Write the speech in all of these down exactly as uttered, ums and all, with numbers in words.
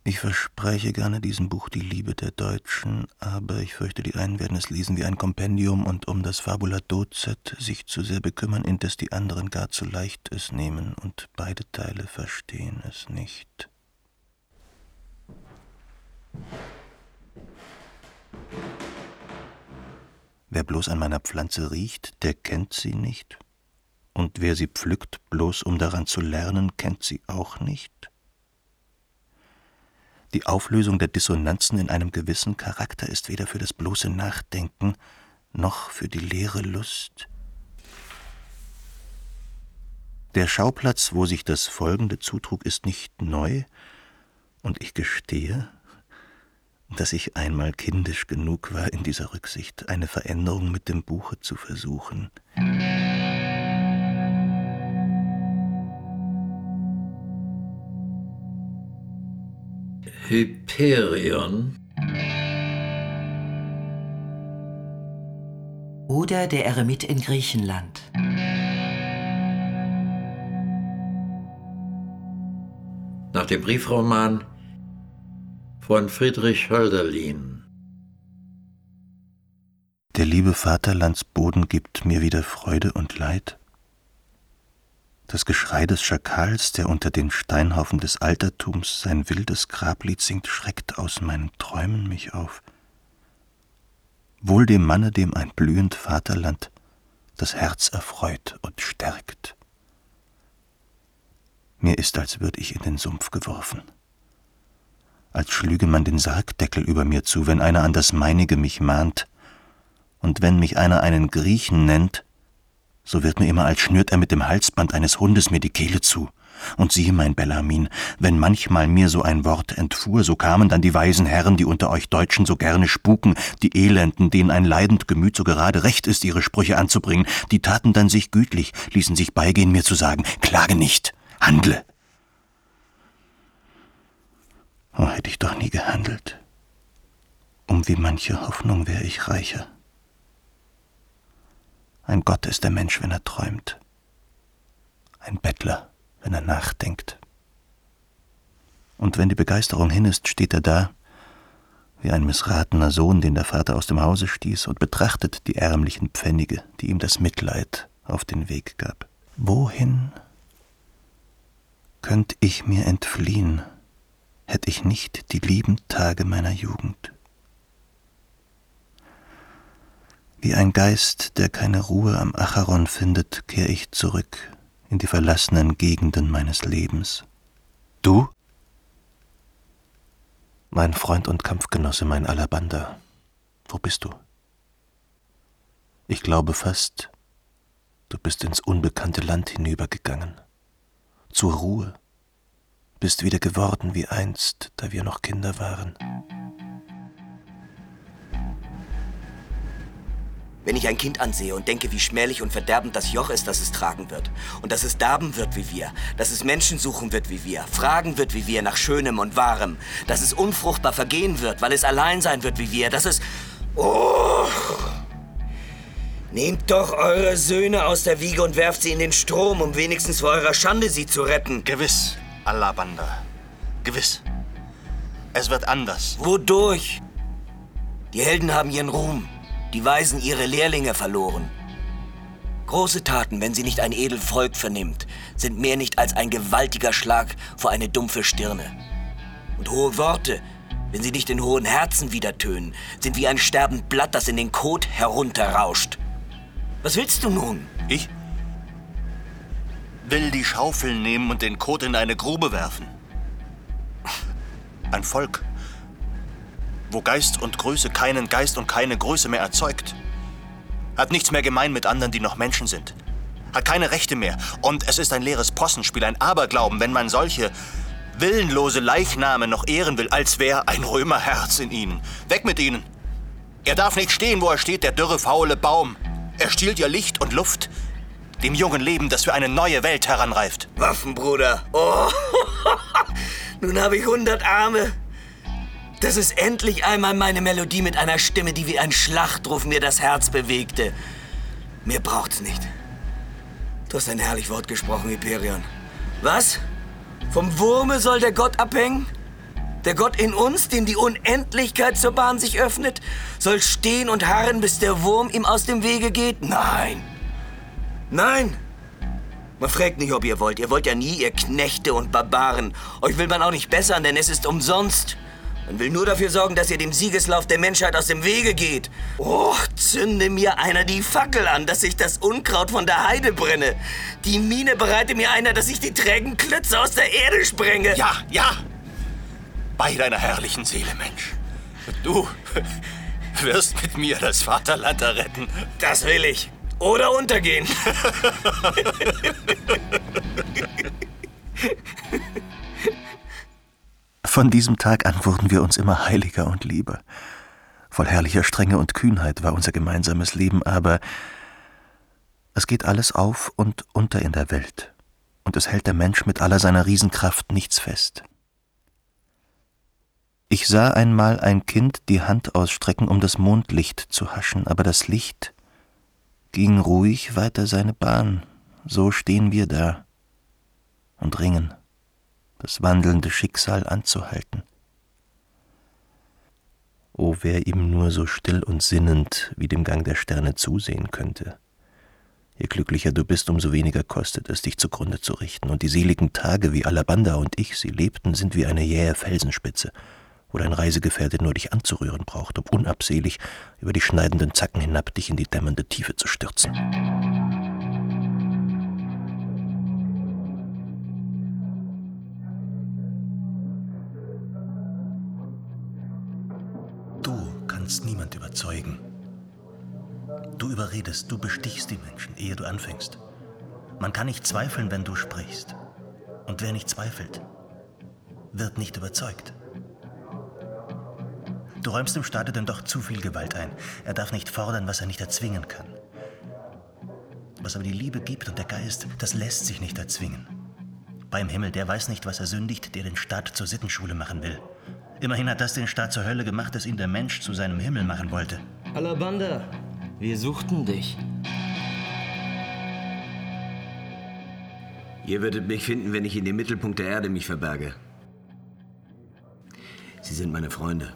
Ich verspreche gerne diesem Buch die Liebe der Deutschen, aber ich fürchte, die einen werden es lesen wie ein Kompendium und um das Fabula Docet sich zu sehr bekümmern, indes die anderen gar zu leicht es nehmen und beide Teile verstehen es nicht. Wer bloß an meiner Pflanze riecht, der kennt sie nicht. Und wer sie pflückt, bloß um daran zu lernen, kennt sie auch nicht. Die Auflösung der Dissonanzen in einem gewissen Charakter ist weder für das bloße Nachdenken noch für die leere Lust. Der Schauplatz, wo sich das Folgende zutrug, ist nicht neu, und ich gestehe, dass ich einmal kindisch genug war, in dieser Rücksicht eine Veränderung mit dem Buche zu versuchen. Hyperion oder der Eremit in Griechenland. Nach dem Briefroman von Friedrich Hölderlin. Der liebe Vaterlandsboden gibt mir wieder Freude und Leid. Das Geschrei des Schakals, der unter den Steinhaufen des Altertums sein wildes Grablied singt, schreckt aus meinen Träumen mich auf. Wohl dem Manne, dem ein blühend Vaterland das Herz erfreut und stärkt. Mir ist, als würde ich in den Sumpf geworfen. Als schlüge man den Sargdeckel über mir zu, wenn einer an das Meinige mich mahnt. Und wenn mich einer einen Griechen nennt, so wird mir immer, als schnürt er mit dem Halsband eines Hundes mir die Kehle zu. Und siehe, mein Bellarmin, wenn manchmal mir so ein Wort entfuhr, so kamen dann die weisen Herren, die unter euch Deutschen so gerne spuken, die Elenden, denen ein leidend Gemüt so gerade recht ist, ihre Sprüche anzubringen, die taten dann sich gütlich, ließen sich beigehen, mir zu sagen, klage nicht, handle. Oh, hätte ich doch nie gehandelt. Um wie manche Hoffnung wäre ich reicher. Ein Gott ist der Mensch, wenn er träumt. Ein Bettler, wenn er nachdenkt. Und wenn die Begeisterung hin ist, steht er da, wie ein missratener Sohn, den der Vater aus dem Hause stieß, und betrachtet die ärmlichen Pfennige, die ihm das Mitleid auf den Weg gab. Wohin könnt ich mir entfliehen, hätt ich nicht die lieben Tage meiner Jugend? Wie ein Geist, der keine Ruhe am Acheron findet, kehr ich zurück in die verlassenen Gegenden meines Lebens. Du? Mein Freund und Kampfgenosse, mein Alabander, wo bist du? Ich glaube fast, du bist ins unbekannte Land hinübergegangen. Zur Ruhe, bist wieder geworden wie einst, da wir noch Kinder waren. Wenn ich ein Kind ansehe und denke, wie schmählich und verderbend das Joch ist, das es tragen wird, und dass es darben wird wie wir, dass es Menschen suchen wird wie wir, fragen wird wie wir nach Schönem und Wahrem, dass es unfruchtbar vergehen wird, weil es allein sein wird wie wir, dass es... Oh! Nehmt doch eure Söhne aus der Wiege und werft sie in den Strom, um wenigstens vor eurer Schande sie zu retten. Gewiss, Alabander, gewiss. Es wird anders. Wodurch? Die Helden haben ihren Ruhm. Die Weisen ihre Lehrlinge verloren. Große Taten, wenn sie nicht ein edel Volk vernimmt, sind mehr nicht als ein gewaltiger Schlag vor eine dumpfe Stirne. Und hohe Worte, wenn sie nicht in hohen Herzen wieder tönen, sind wie ein sterbend Blatt, das in den Kot herunterrauscht. Was willst du nun? Ich will die Schaufel nehmen und den Kot in eine Grube werfen. Ein Volk, wo Geist und Größe keinen Geist und keine Größe mehr erzeugt. Hat nichts mehr gemein mit anderen, die noch Menschen sind. Hat keine Rechte mehr. Und es ist ein leeres Possenspiel, ein Aberglauben, wenn man solche willenlose Leichname noch ehren will, als wäre ein Römerherz in ihnen. Weg mit ihnen! Er darf nicht stehen, wo er steht, der dürre, faule Baum. Er stiehlt ihr Licht und Luft, dem jungen Leben, das für eine neue Welt heranreift. Waffenbruder, oh, nun habe ich hundert Arme. Das ist endlich einmal meine Melodie mit einer Stimme, die wie ein Schlachtruf mir das Herz bewegte. Mehr braucht's nicht. Du hast ein herrlich Wort gesprochen, Hyperion. Was? Vom Wurme soll der Gott abhängen? Der Gott in uns, dem die Unendlichkeit zur Bahn sich öffnet, soll stehen und harren, bis der Wurm ihm aus dem Wege geht? Nein. Nein. Man fragt nicht, ob ihr wollt. Ihr wollt ja nie, ihr Knechte und Barbaren. Euch will man auch nicht bessern, denn es ist umsonst. Man will nur dafür sorgen, dass ihr dem Siegeslauf der Menschheit aus dem Wege geht. Och, zünde mir einer die Fackel an, dass ich das Unkraut von der Heide brenne. Die Mine bereite mir einer, dass ich die trägen Klötze aus der Erde sprenge. Ja, ja. Bei deiner herrlichen Seele, Mensch. Du wirst mit mir das Vaterland erretten. Das will ich. Oder untergehen. Von diesem Tag an wurden wir uns immer heiliger und lieber. Voll herrlicher Strenge und Kühnheit war unser gemeinsames Leben, aber es geht alles auf und unter in der Welt, und es hält der Mensch mit aller seiner Riesenkraft nichts fest. Ich sah einmal ein Kind die Hand ausstrecken, um das Mondlicht zu haschen, aber das Licht ging ruhig weiter seine Bahn. So stehen wir da und ringen, das wandelnde Schicksal anzuhalten. O, wer ihm nur so still und sinnend wie dem Gang der Sterne zusehen könnte. Je glücklicher du bist, umso weniger kostet es, dich zugrunde zu richten. Und die seligen Tage, wie Alabanda und ich sie lebten, sind wie eine jähe Felsenspitze, wo dein Reisegefährte nur dich anzurühren braucht, um unabsehlich über die schneidenden Zacken hinab dich in die dämmernde Tiefe zu stürzen. Du kannst niemand überzeugen. Du überredest, du bestichst die Menschen, ehe du anfängst. Man kann nicht zweifeln, wenn du sprichst. Und wer nicht zweifelt, wird nicht überzeugt. Du räumst dem Staate denn doch zu viel Gewalt ein. Er darf nicht fordern, was er nicht erzwingen kann. Was aber die Liebe gibt und der Geist, das lässt sich nicht erzwingen. Beim Himmel, der weiß nicht, was er sündigt, der den Staat zur Sittenschule machen will. Immerhin hat das den Staat zur Hölle gemacht, das ihn der Mensch zu seinem Himmel machen wollte. Alabanda, wir suchten dich. Ihr würdet mich finden, wenn ich in dem Mittelpunkt der Erde mich verberge. Sie sind meine Freunde.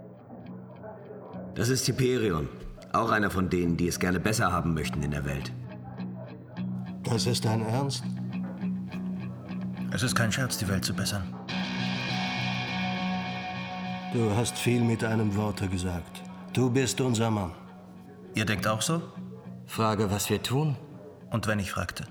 Das ist Hyperion, auch einer von denen, die es gerne besser haben möchten in der Welt. Das ist dein Ernst? Es ist kein Scherz, die Welt zu bessern. Du hast viel mit einem Worte gesagt. Du bist unser Mann. Ihr denkt auch so? Frage, was wir tun? Und wenn ich fragte?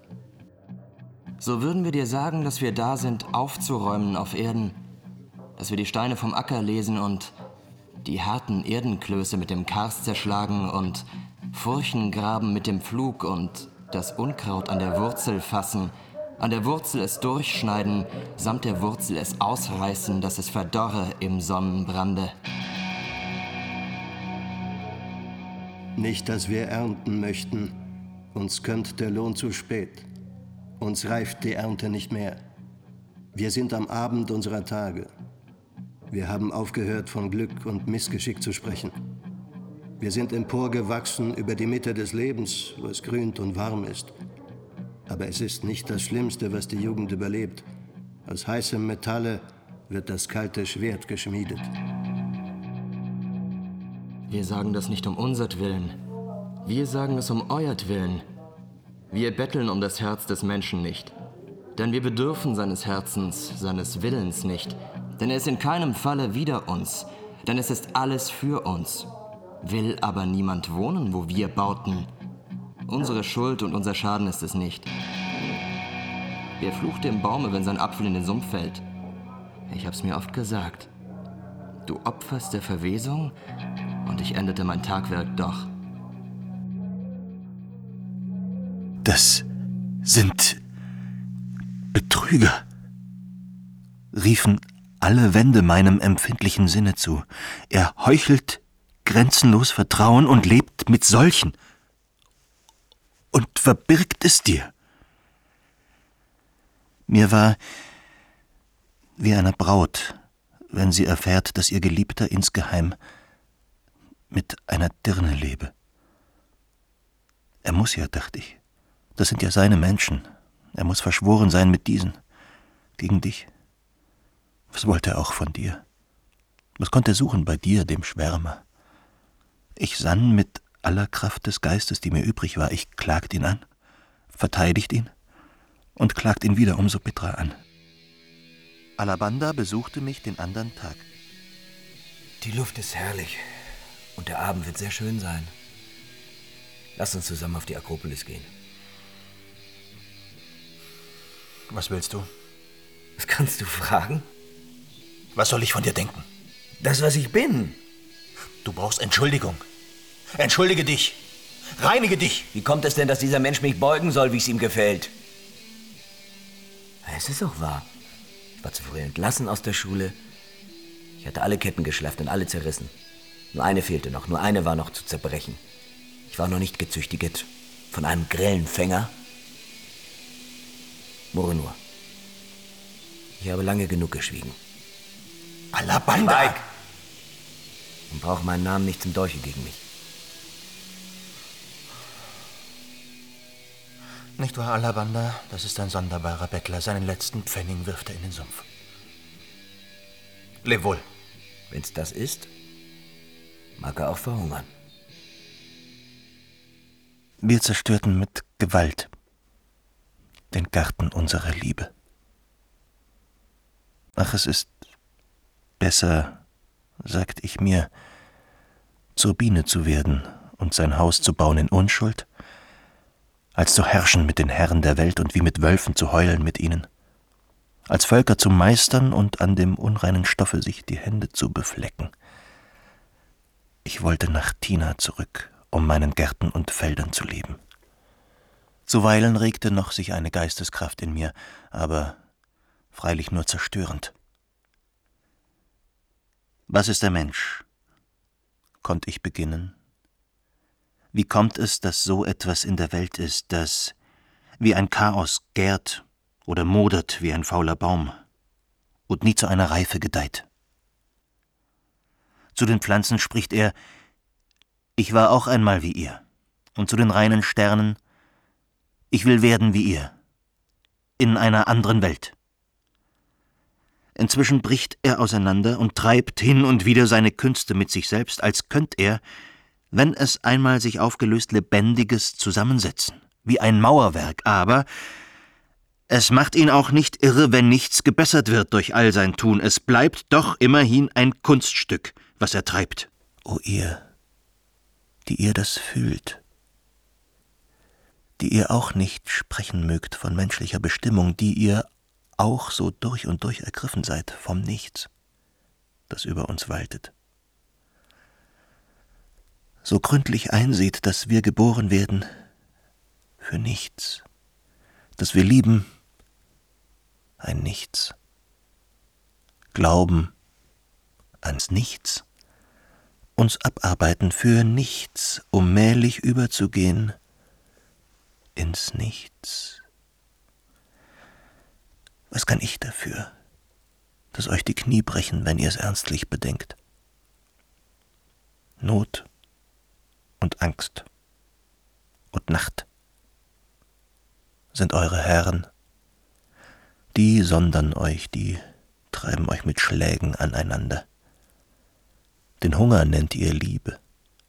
So würden wir dir sagen, dass wir da sind, aufzuräumen auf Erden. Dass wir die Steine vom Acker lesen und die harten Erdenklöße mit dem Karst zerschlagen und Furchen graben mit dem Pflug und das Unkraut an der Wurzel fassen, an der Wurzel es durchschneiden, samt der Wurzel es ausreißen, dass es verdorre im Sonnenbrande. Nicht, dass wir ernten möchten. Uns kömmt der Lohn zu spät. Uns reift die Ernte nicht mehr. Wir sind am Abend unserer Tage. Wir haben aufgehört, von Glück und Missgeschick zu sprechen. Wir sind emporgewachsen über die Mitte des Lebens, wo es grünt und warm ist. Aber es ist nicht das Schlimmste, was die Jugend überlebt. Aus heißem Metalle wird das kalte Schwert geschmiedet. Wir sagen das nicht um unsertwillen. Wir sagen es um euertwillen. Wir betteln um das Herz des Menschen nicht. Denn wir bedürfen seines Herzens, seines Willens nicht. Denn er ist in keinem Falle wider uns. Denn es ist alles für uns. Will aber niemand wohnen, wo wir bauten. Unsere Schuld und unser Schaden ist es nicht. Wer flucht dem Baume, wenn sein Apfel in den Sumpf fällt? Ich hab's mir oft gesagt. Du opferst der Verwesung und ich endete mein Tagwerk doch. Das sind Betrüger, riefen alle Wände meinem empfindlichen Sinne zu. Er heuchelt grenzenlos Vertrauen und lebt mit solchen und verbirgt es dir. Mir war wie einer Braut, wenn sie erfährt, dass ihr Geliebter insgeheim mit einer Dirne lebe. Er muss ja, dachte ich. Das sind ja seine Menschen. Er muss verschworen sein mit diesen, gegen dich. Was wollte er auch von dir? Was konnte er suchen bei dir, dem Schwärmer? Ich sann mit aller Kraft des Geistes, die mir übrig war. Ich klagt ihn an, verteidigt ihn und klagt ihn wieder umso bitterer an. Alabanda besuchte mich den andern Tag. Die Luft ist herrlich und der Abend wird sehr schön sein. Lass uns zusammen auf die Akropolis gehen. Was willst du? Was kannst du fragen? Was soll ich von dir denken? Das, was ich bin. Du brauchst Entschuldigung. Entschuldige dich. Reinige dich. Wie kommt es denn, dass dieser Mensch mich beugen soll, wie es ihm gefällt? Es ist auch wahr. Ich war zu früh entlassen aus der Schule. Ich hatte alle Ketten geschlafft und alle zerrissen. Nur eine fehlte noch, nur eine war noch zu zerbrechen. Ich war noch nicht gezüchtiget von einem grellen Fänger. Murre nur. Ich habe lange genug geschwiegen. Alabanda! Schweig! Und brauche meinen Namen nicht zum Dolche gegen mich. Nicht wahr, Alabanda? Das ist ein sonderbarer Bettler. Seinen letzten Pfennig wirft er in den Sumpf. Leb wohl. Wenn's das ist, mag er auch verhungern. Wir zerstörten mit Gewalt den Garten unserer Liebe. Ach, es ist besser, sagt ich mir, zur Biene zu werden und sein Haus zu bauen in Unschuld, als zu herrschen mit den Herren der Welt und wie mit Wölfen zu heulen mit ihnen, als Völker zu meistern und an dem unreinen Stoffe sich die Hände zu beflecken. Ich wollte nach Tina zurück, um meinen Gärten und Feldern zu leben. Zuweilen regte noch sich eine Geisteskraft in mir, aber freilich nur zerstörend. Was ist der Mensch? Konnte ich beginnen? Wie kommt es, dass so etwas in der Welt ist, das wie ein Chaos gärt oder modert wie ein fauler Baum und nie zu einer Reife gedeiht? Zu den Pflanzen spricht er: Ich war auch einmal wie ihr. Und zu den reinen Sternen: Ich will werden wie ihr, in einer anderen Welt. Inzwischen bricht er auseinander und treibt hin und wieder seine Künste mit sich selbst, als könnt er, wenn es einmal sich aufgelöst, Lebendiges zusammensetzen, wie ein Mauerwerk, aber es macht ihn auch nicht irre, wenn nichts gebessert wird durch all sein Tun. Es bleibt doch immerhin ein Kunststück, was er treibt. O ihr, die ihr das fühlt, die ihr auch nicht sprechen mögt von menschlicher Bestimmung, die ihr auch so durch und durch ergriffen seid vom Nichts, das über uns waltet. So gründlich einseht, dass wir geboren werden für nichts, dass wir lieben ein Nichts, glauben ans Nichts, uns abarbeiten für nichts, um mählich überzugehen ins Nichts. Was kann ich dafür, dass euch die Knie brechen, wenn ihr es ernstlich bedenkt? Not und Angst und Nacht sind eure Herren. Die sondern euch, die treiben euch mit Schlägen aneinander. Den Hunger nennt ihr Liebe.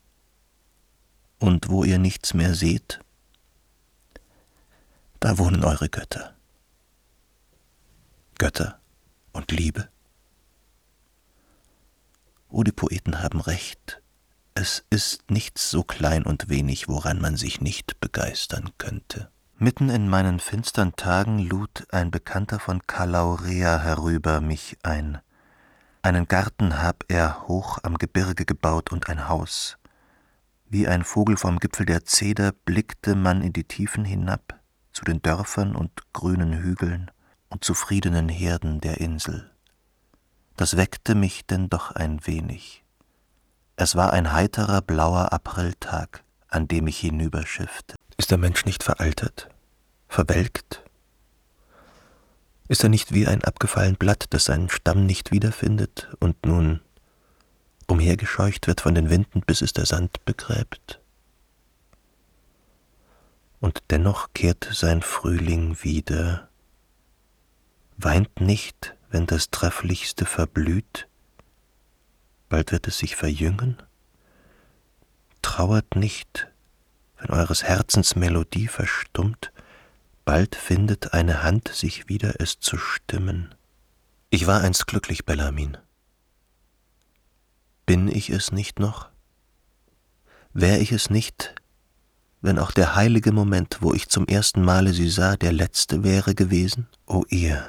Und wo ihr nichts mehr seht, da wohnen eure Götter. Götter und Liebe. Oh, die Poeten haben recht. Es ist nichts so klein und wenig, woran man sich nicht begeistern könnte. Mitten in meinen finstern Tagen lud ein Bekannter von Kalaurea herüber mich ein. Einen Garten hab er hoch am Gebirge gebaut und ein Haus. Wie ein Vogel vom Gipfel der Zeder blickte man in die Tiefen hinab, zu den Dörfern und grünen Hügeln und zufriedenen Herden der Insel. Das weckte mich denn doch ein wenig. Es war ein heiterer, blauer Apriltag, an dem ich hinüberschiffte. Ist der Mensch nicht veraltert, verwelkt? Ist er nicht wie ein abgefallen Blatt, das seinen Stamm nicht wiederfindet und nun umhergescheucht wird von den Winden, bis es der Sand begräbt? Und dennoch kehrt sein Frühling wieder. Weint nicht, wenn das Trefflichste verblüht, bald wird es sich verjüngen? Trauert nicht, wenn eures Herzens Melodie verstummt, bald findet eine Hand sich wieder, es zu stimmen. Ich war einst glücklich, Bellarmin. Bin ich es nicht noch? Wär ich es nicht, wenn auch der heilige Moment, wo ich zum ersten Male sie sah, der letzte wäre gewesen? O ihr,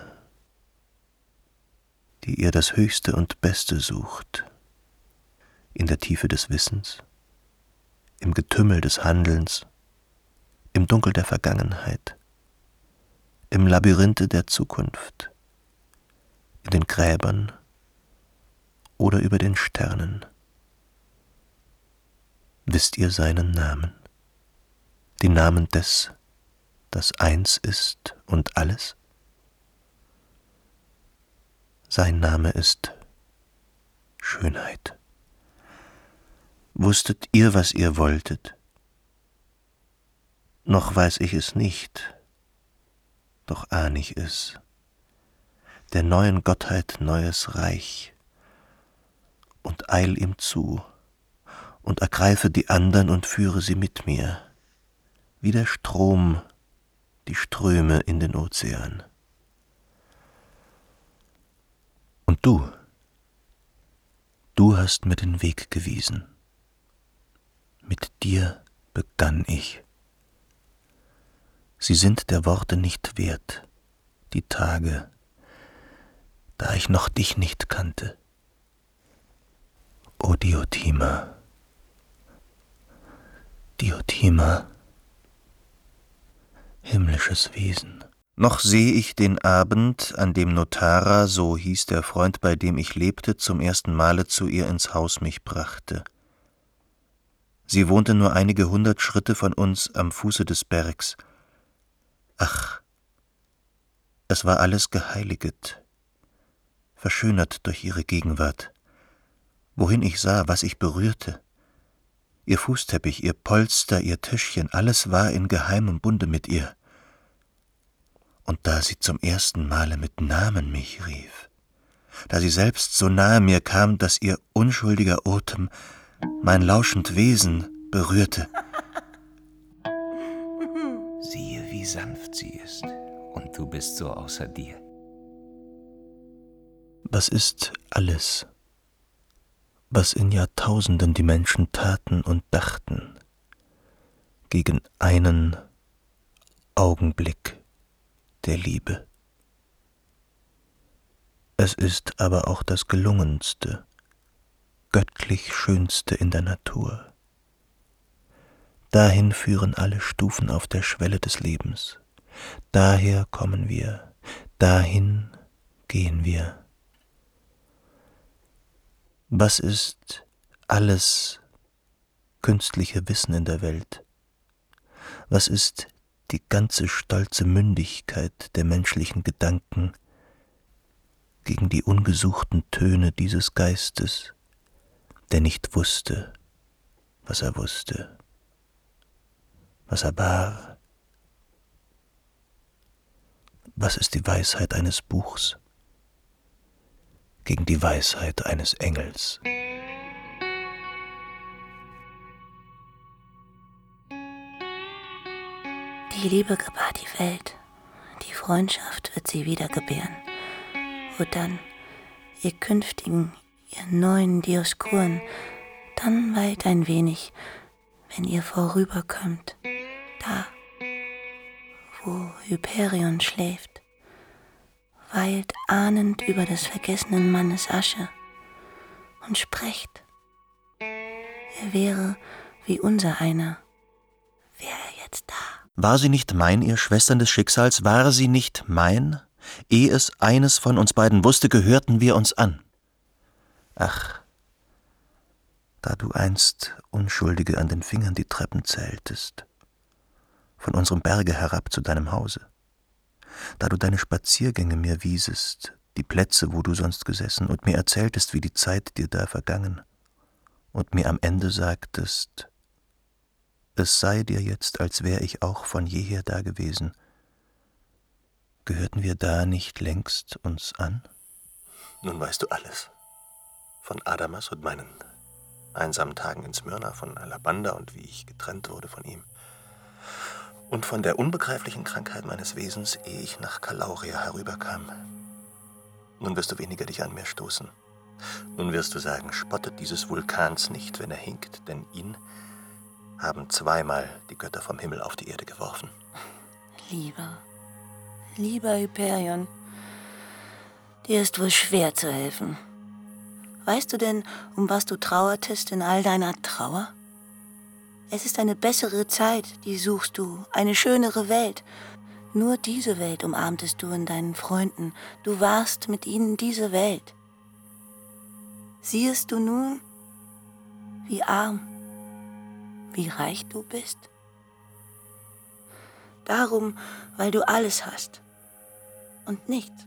die ihr das Höchste und Beste sucht, in der Tiefe des Wissens, im Getümmel des Handelns, im Dunkel der Vergangenheit, im Labyrinthe der Zukunft, in den Gräbern oder über den Sternen. Wisst ihr seinen Namen? Den Namen des, das eins ist und alles? Sein Name ist Schönheit. Wusstet ihr, was ihr wolltet? Noch weiß ich es nicht, doch ahn ich es. Der neuen Gottheit neues Reich, und eil ihm zu, und ergreife die andern und führe sie mit mir, wie der Strom die Ströme in den Ozean. Und du, du hast mir den Weg gewiesen. Mit dir begann ich. Sie sind der Worte nicht wert, die Tage, da ich noch dich nicht kannte. O Diotima, Diotima, himmlisches Wesen. Noch seh ich den Abend, an dem Notara, so hieß der Freund, bei dem ich lebte, zum ersten Male zu ihr ins Haus mich brachte. Sie wohnte nur einige hundert Schritte von uns am Fuße des Bergs. Ach, es war alles geheiliget, verschönert durch ihre Gegenwart. Wohin ich sah, was ich berührte, ihr Fußteppich, ihr Polster, ihr Tischchen, alles war in geheimem Bunde mit ihr. Und da sie zum ersten Male mit Namen mich rief, da sie selbst so nahe mir kam, dass ihr unschuldiger Atem mein lauschend Wesen berührte. Siehe, wie sanft sie ist, und du bist so außer dir. Was ist alles, was in Jahrtausenden die Menschen taten und dachten, gegen einen Augenblick der Liebe? Es ist aber auch das gelungenste, göttlich Schönste in der Natur. Dahin führen alle Stufen auf der Schwelle des Lebens. Daher kommen wir, dahin gehen wir. Was ist alles künstliche Wissen in der Welt? Was ist die ganze stolze Mündigkeit der menschlichen Gedanken gegen die ungesuchten Töne dieses Geistes, der nicht wusste, was er wusste, was er war? Was ist die Weisheit eines Buchs gegen die Weisheit eines Engels? Die Liebe gebar die Welt, die Freundschaft wird sie wieder gebären. Wo dann, ihr Künftigen, ihr neuen Dioskuren, dann weilt ein wenig, wenn ihr vorüberkommt, da, wo Hyperion schläft, weilt ahnend über des vergessenen Mannes Asche und sprecht, er wäre wie unser einer, wär er jetzt da. War sie nicht mein, ihr Schwestern des Schicksals, war sie nicht mein? Ehe es eines von uns beiden wusste, gehörten wir uns an. Ach, da du einst Unschuldige an den Fingern die Treppen zähltest, von unserem Berge herab zu deinem Hause, da du deine Spaziergänge mir wiesest, die Plätze, wo du sonst gesessen, und mir erzähltest, wie die Zeit dir da vergangen, und mir am Ende sagtest, es sei dir jetzt, als wär ich auch von jeher da gewesen. Gehörten wir da nicht längst uns an? Nun weißt du alles. Von Adamas und meinen einsamen Tagen in Smyrna, von Alabanda und wie ich getrennt wurde von ihm. Und von der unbegreiflichen Krankheit meines Wesens, ehe ich nach Kalauria herüberkam. Nun wirst du weniger dich an mir stoßen. Nun wirst du sagen, spottet dieses Vulkans nicht, wenn er hinkt, denn ihn haben zweimal die Götter vom Himmel auf die Erde geworfen. Lieber, lieber Hyperion, dir ist wohl schwer zu helfen. Weißt du denn, um was du trauertest in all deiner Trauer? Es ist eine bessere Zeit, die suchst du, eine schönere Welt. Nur diese Welt umarmtest du in deinen Freunden. Du warst mit ihnen diese Welt. Siehst du nun, wie arm, wie reich du bist? Darum, weil du alles hast und nichts.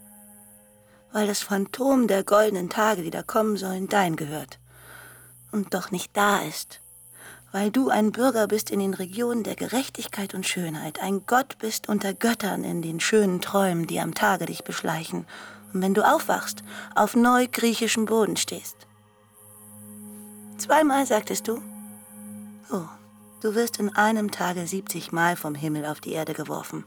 Weil das Phantom der goldenen Tage, die da kommen sollen, dein gehört und doch nicht da ist. Weil du ein Bürger bist in den Regionen der Gerechtigkeit und Schönheit, ein Gott bist unter Göttern in den schönen Träumen, die am Tage dich beschleichen, und wenn du aufwachst, auf neugriechischen Boden stehst. Zweimal sagtest du, oh, du wirst in einem Tage siebzig Mal vom Himmel auf die Erde geworfen.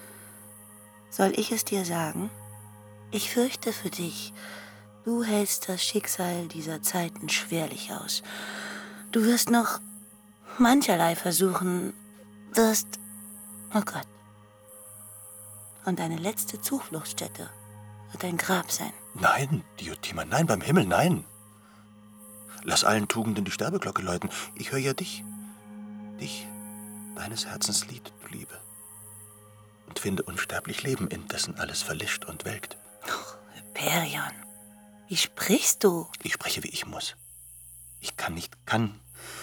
Soll ich es dir sagen? Ich fürchte für dich, du hältst das Schicksal dieser Zeiten schwerlich aus. Du wirst noch mancherlei versuchen, wirst, oh Gott. Und deine letzte Zufluchtsstätte wird ein Grab sein. Nein, Diotima, nein, beim Himmel, nein. Lass allen Tugenden die Sterbeglocke läuten. Ich höre ja dich. Dich, deines Herzens Lied, du Liebe. Und finde unsterblich Leben, indessen alles verlischt und welkt. Oh, Hyperion, wie sprichst du? Ich spreche, wie ich muss. Ich kann nicht, kann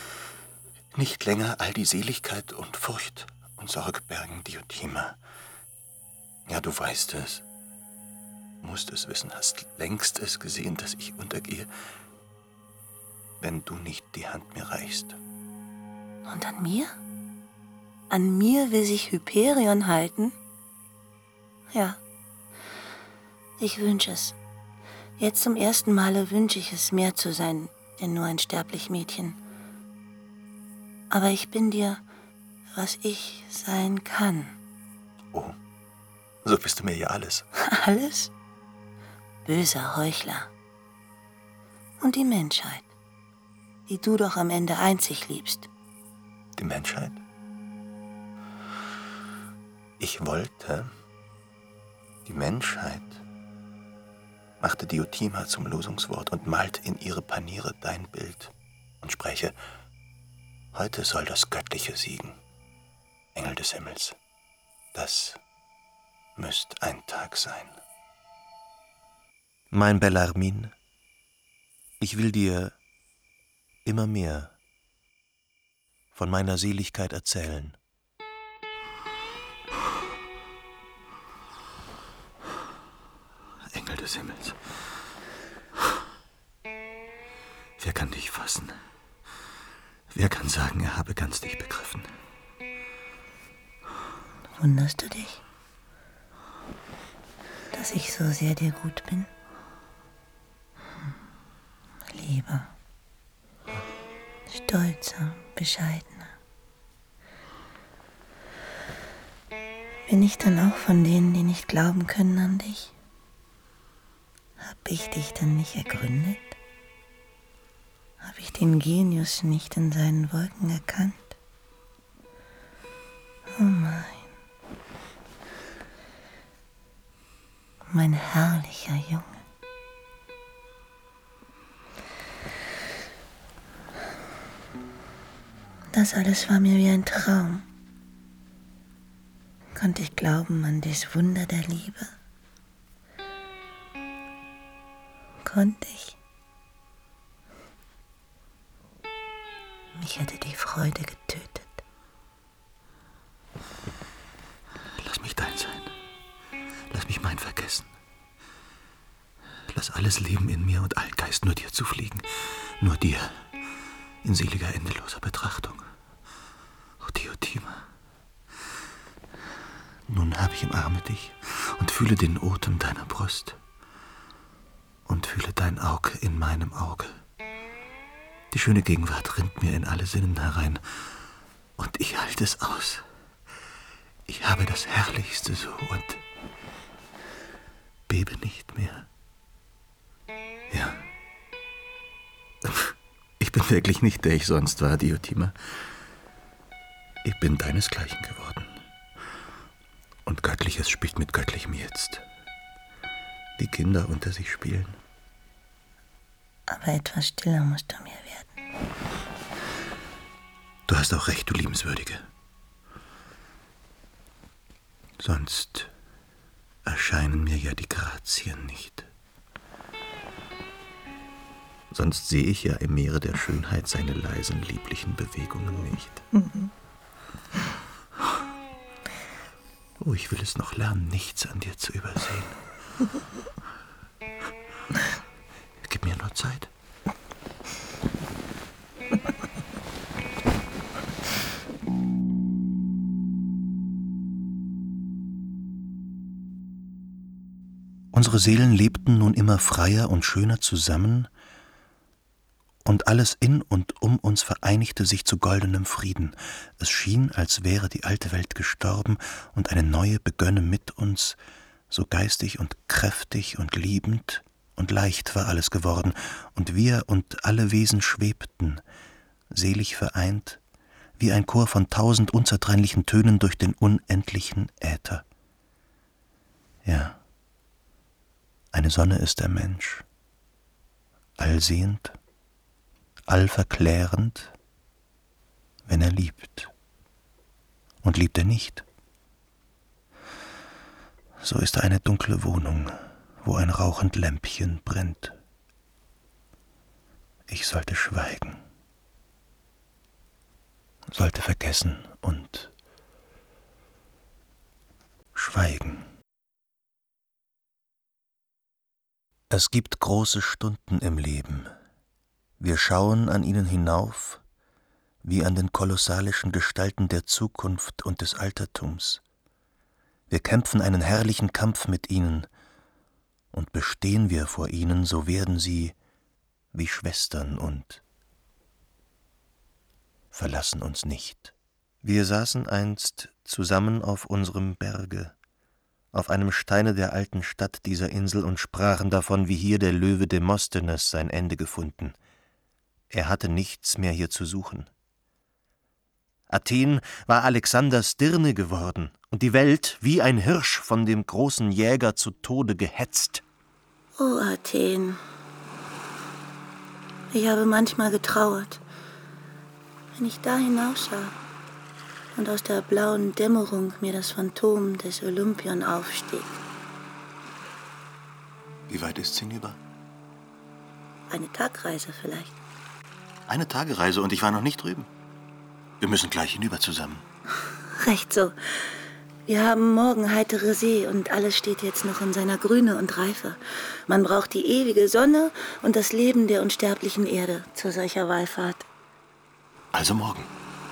nicht länger all die Seligkeit und Furcht und Sorge bergen, Diotima. Ja, du weißt es. Musst es wissen, hast längst es gesehen, dass ich untergehe, wenn du nicht die Hand mir reichst. Und an mir? An mir will sich Hyperion halten? Ja, ich wünsche es. Jetzt zum ersten Male wünsche ich es, mehr zu sein, denn nur ein sterblich Mädchen. Aber ich bin dir, was ich sein kann. Oh, so bist du mir ja alles. Alles? Böser Heuchler. Und die Menschheit, die du doch am Ende einzig liebst. Die Menschheit? Ich wollte, die Menschheit machte Diotima zum Losungswort und malt in ihre Paniere dein Bild und spräche: Heute soll das Göttliche siegen, Engel des Himmels. Das müsst ein Tag sein. Mein Bellarmin, ich will dir immer mehr von meiner Seligkeit erzählen. Engel des Himmels, wer kann dich fassen? Wer kann sagen, er habe ganz dich begriffen? Wunderst du dich, dass ich so sehr dir gut bin? Lieber, stolzer, bescheidener. Bin ich dann auch von denen, die nicht glauben können an dich? Hab ich dich dann nicht ergründet? Hab ich den Genius nicht in seinen Wolken erkannt? Oh mein, mein herrlicher Junge. Das alles war mir wie ein Traum. Konnte ich glauben an dies Wunder der Liebe? Konnte ich? Mich hätte die Freude getötet. Lass mich dein sein. Lass mich mein vergessen. Lass alles Leben in mir und allen Geist nur dir zufliegen. Nur dir. In seliger, endeloser Betrachtung. O Diotima. Nun habe ich im Arme dich und fühle den Otem deiner Brust. und fühle dein Auge in meinem Auge. Die schöne Gegenwart rinnt mir in alle Sinnen herein, und ich halte es aus. Ich habe das Herrlichste so und bebe nicht mehr. Ja. Ich bin wirklich nicht, der ich sonst war, Diotima. Ich bin deinesgleichen geworden. Und Göttliches spielt mit Göttlichem jetzt. Wie Kinder unter sich spielen. Aber etwas stiller musst du mir werden. Du hast auch recht, du Liebenswürdige. Sonst erscheinen mir ja die Grazien nicht. Sonst sehe ich ja im Meere der Schönheit seine leisen, lieblichen Bewegungen nicht. Mhm. Oh, ich will es noch lernen, nichts an dir zu übersehen. Gib mir nur Zeit. Unsere Seelen lebten nun immer freier und schöner zusammen, und alles in und um uns vereinigte sich zu goldenem Frieden. Es schien, als wäre die alte Welt gestorben und eine neue begönne mit uns, so geistig und kräftig und liebend und leicht war alles geworden, und wir und alle Wesen schwebten, selig vereint, wie ein Chor von tausend unzertrennlichen Tönen durch den unendlichen Äther. Ja, eine Sonne ist der Mensch, allsehend, allverklärend, wenn er liebt. Und liebt er nicht, so ist er eine dunkle Wohnung, wo ein rauchend Lämpchen brennt. Ich sollte schweigen, sollte vergessen und schweigen. Es gibt große Stunden im Leben. Wir schauen an ihnen hinauf, wie an den kolossalischen Gestalten der Zukunft und des Altertums. Wir kämpfen einen herrlichen Kampf mit ihnen, und bestehen wir vor ihnen, so werden sie wie Schwestern und verlassen uns nicht. Wir saßen einst zusammen auf unserem Berge, auf einem Steine der alten Stadt dieser Insel, und sprachen davon, wie hier der Löwe Demosthenes sein Ende gefunden. Er hatte nichts mehr hier zu suchen. Athen war Alexanders Dirne geworden und die Welt wie ein Hirsch von dem großen Jäger zu Tode gehetzt. Oh, Athen. Ich habe manchmal getrauert, wenn ich da hinaussah und aus der blauen Dämmerung mir das Phantom des Olympion aufstieg. Wie weit ist's hinüber? Eine Tagreise vielleicht. Eine Tagereise und ich war noch nicht drüben. Wir müssen gleich hinüber zusammen. Recht so. Wir haben morgen heitere See und alles steht jetzt noch in seiner Grüne und Reife. Man braucht die ewige Sonne und das Leben der unsterblichen Erde zu solcher Wallfahrt. Also morgen.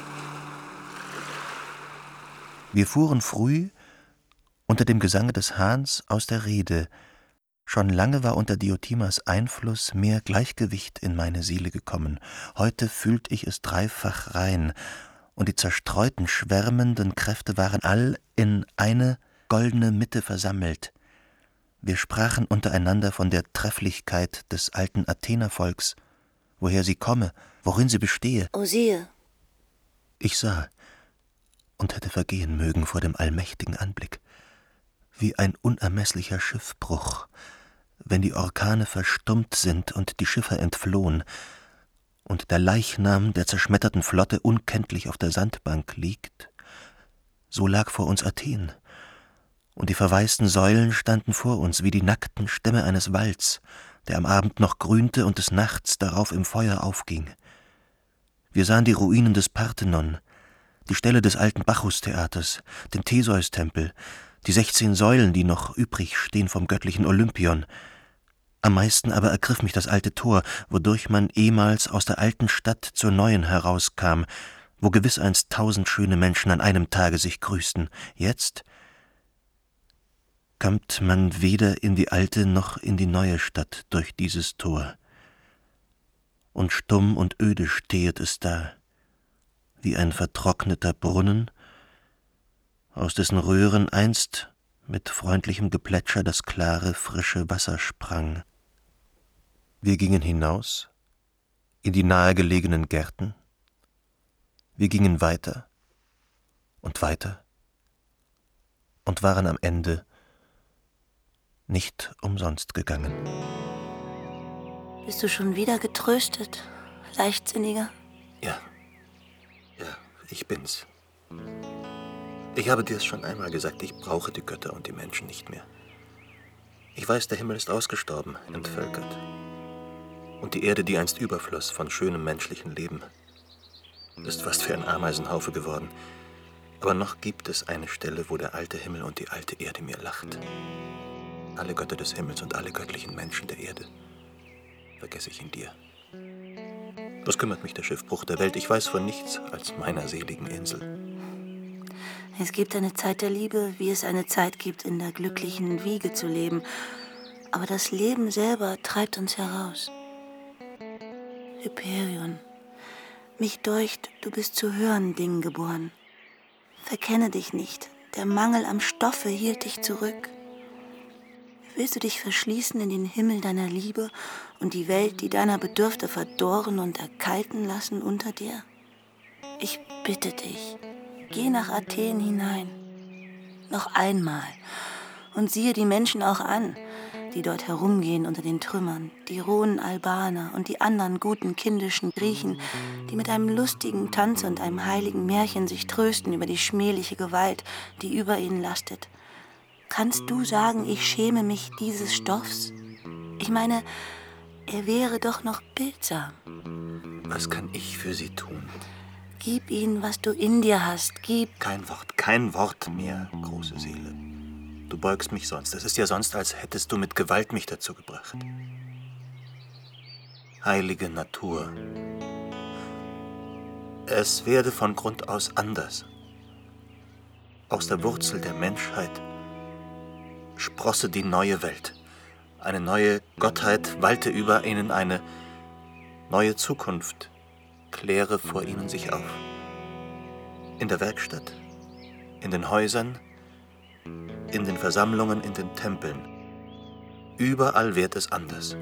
Wir fuhren früh unter dem Gesange des Hahns aus der Rede. Schon lange war unter Diotimas Einfluss mehr Gleichgewicht in meine Seele gekommen. Heute fühlt ich es dreifach rein, und die zerstreuten, schwärmenden Kräfte waren all in eine goldene Mitte versammelt. Wir sprachen untereinander von der Trefflichkeit des alten Athenervolks, woher sie komme, worin sie bestehe. O siehe! Ich sah und hätte vergehen mögen vor dem allmächtigen Anblick, wie ein unermesslicher Schiffbruch, wenn die Orkane verstummt sind und die Schiffer entflohen und der Leichnam der zerschmetterten Flotte unkenntlich auf der Sandbank liegt, so lag vor uns Athen, und die verwaisten Säulen standen vor uns wie die nackten Stämme eines Walds, der am Abend noch grünte und des Nachts darauf im Feuer aufging. Wir sahen die Ruinen des Parthenon, die Stelle des alten Bacchus-Theaters, den Theseus-Tempel, die sechzehn Säulen, die noch übrig stehen vom göttlichen Olympion. Am meisten aber ergriff mich das alte Tor, wodurch man ehemals aus der alten Stadt zur neuen herauskam, wo gewiss einst tausend schöne Menschen an einem Tage sich grüßten. Jetzt, kommt man weder in die alte noch in die neue Stadt durch dieses Tor. Und stumm und öde stehet es da, wie ein vertrockneter Brunnen, aus dessen Röhren einst mit freundlichem Geplätscher das klare, frische Wasser sprang. Wir gingen hinaus in die nahegelegenen Gärten. Wir gingen weiter und weiter und waren am Ende nicht umsonst gegangen. Bist du schon wieder getröstet, Leichtsinniger? Ja, ja, ich bin's. Ich habe dir's schon einmal gesagt, ich brauche die Götter und die Menschen nicht mehr. Ich weiß, der Himmel ist ausgestorben, entvölkert. Und die Erde, die einst überfloss von schönem menschlichen Leben, ist fast wie ein Ameisenhaufe geworden. Aber noch gibt es eine Stelle, wo der alte Himmel und die alte Erde mir lacht. Alle Götter des Himmels und alle göttlichen Menschen der Erde vergesse ich in dir. Was kümmert mich der Schiffbruch der Welt? Ich weiß von nichts als meiner seligen Insel. Es gibt eine Zeit der Liebe, wie es eine Zeit gibt, in der glücklichen Wiege zu leben. Aber das Leben selber treibt uns heraus. Hyperion, mich deucht, du bist zu höheren Dingen geboren. Verkenne dich nicht, der Mangel am Stoffe hielt dich zurück. Willst du dich verschließen in den Himmel deiner Liebe und die Welt, die deiner bedürfte, verdorren und erkalten lassen unter dir? Ich bitte dich, geh nach Athen hinein, noch einmal, und siehe die Menschen auch an, die dort herumgehen unter den Trümmern, die rohen Albaner und die anderen guten kindischen Griechen, die mit einem lustigen Tanz und einem heiligen Märchen sich trösten über die schmähliche Gewalt, die über ihnen lastet. Kannst du sagen, ich schäme mich dieses Stoffs? Ich meine, er wäre doch noch bildsam. Was kann ich für sie tun? Gib ihnen, was du in dir hast, gib... Kein Wort, kein Wort mehr, große Seele. Du beugst mich sonst. Es ist ja sonst, als hättest du mit Gewalt mich dazu gebracht. Heilige Natur. Es werde von Grund aus anders. Aus der Wurzel der Menschheit sprosse die neue Welt. Eine neue Gottheit walte über ihnen, eine neue Zukunft kläre vor ihnen sich auf. In der Werkstatt, in den Häusern, in den Versammlungen, in den Tempeln. Überall wird es anders.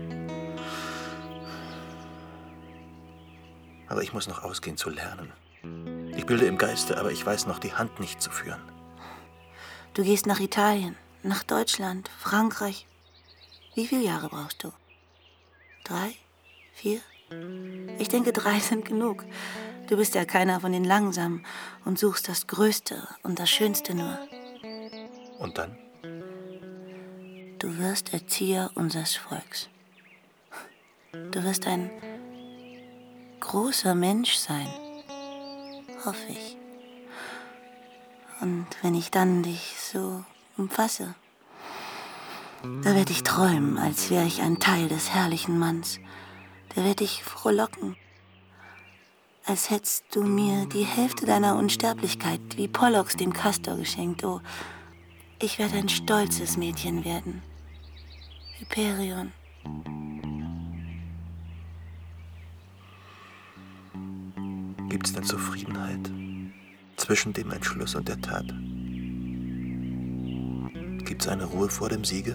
Aber ich muss noch ausgehen zu lernen. Ich bilde im Geiste, aber ich weiß noch die Hand nicht zu führen. Du gehst nach Italien, nach Deutschland, Frankreich. Wie viele Jahre brauchst du? Drei? Vier? Ich denke, drei sind genug. Du bist ja keiner von den Langsamen und suchst das Größte und das Schönste nur. Und dann? Du wirst Erzieher unseres Volks. Du wirst ein großer Mensch sein, hoffe ich. Und wenn ich dann dich so umfasse, da werde ich träumen, als wäre ich ein Teil des herrlichen Manns. Da werde ich frohlocken, als hättest du mir die Hälfte deiner Unsterblichkeit wie Pollux dem Kastor geschenkt. Oh, ich werde ein stolzes Mädchen werden. Hyperion. Gibt's denn Zufriedenheit zwischen dem Entschluss und der Tat? Gibt's eine Ruhe vor dem Siege?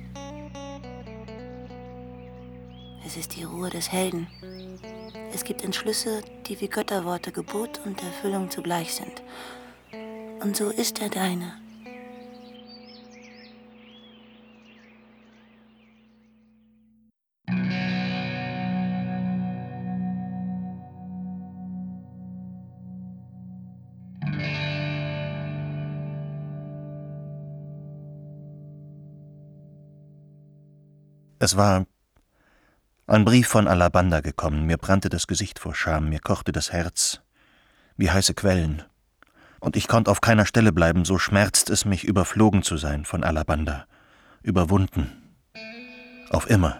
Es ist die Ruhe des Helden. Es gibt Entschlüsse, die wie Götterworte Gebot und Erfüllung zugleich sind. Und so ist er deine. Es war ein Brief von Alabanda gekommen. Mir brannte das Gesicht vor Scham, mir kochte das Herz wie heiße Quellen. Und ich konnte auf keiner Stelle bleiben, so schmerzt es mich, überflogen zu sein von Alabanda. Überwunden. Auf immer.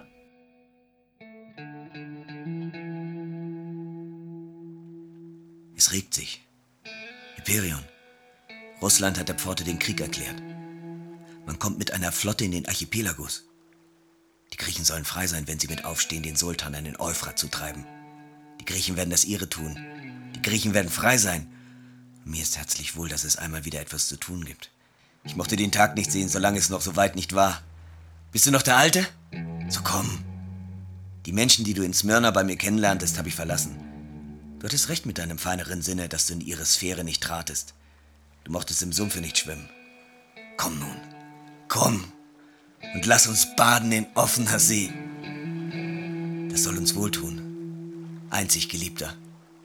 Es regt sich. Hyperion. Russland hat der Pforte den Krieg erklärt. Man kommt mit einer Flotte in den Archipelagos. Die Griechen sollen frei sein, wenn sie mit aufstehen, den Sultan an den Euphrat zu treiben. Die Griechen werden das ihre tun. Die Griechen werden frei sein. Mir ist herzlich wohl, dass es einmal wieder etwas zu tun gibt. Ich mochte den Tag nicht sehen, solange es noch so weit nicht war. Bist du noch der Alte? So komm. Die Menschen, die du in Smyrna bei mir kennenlerntest, habe ich verlassen. Du hattest recht mit deinem feineren Sinne, dass du in ihre Sphäre nicht tratest. Du mochtest im Sumpfe nicht schwimmen. Komm nun, komm und lass uns baden in offener See. Das soll uns wohltun, einzig Geliebter.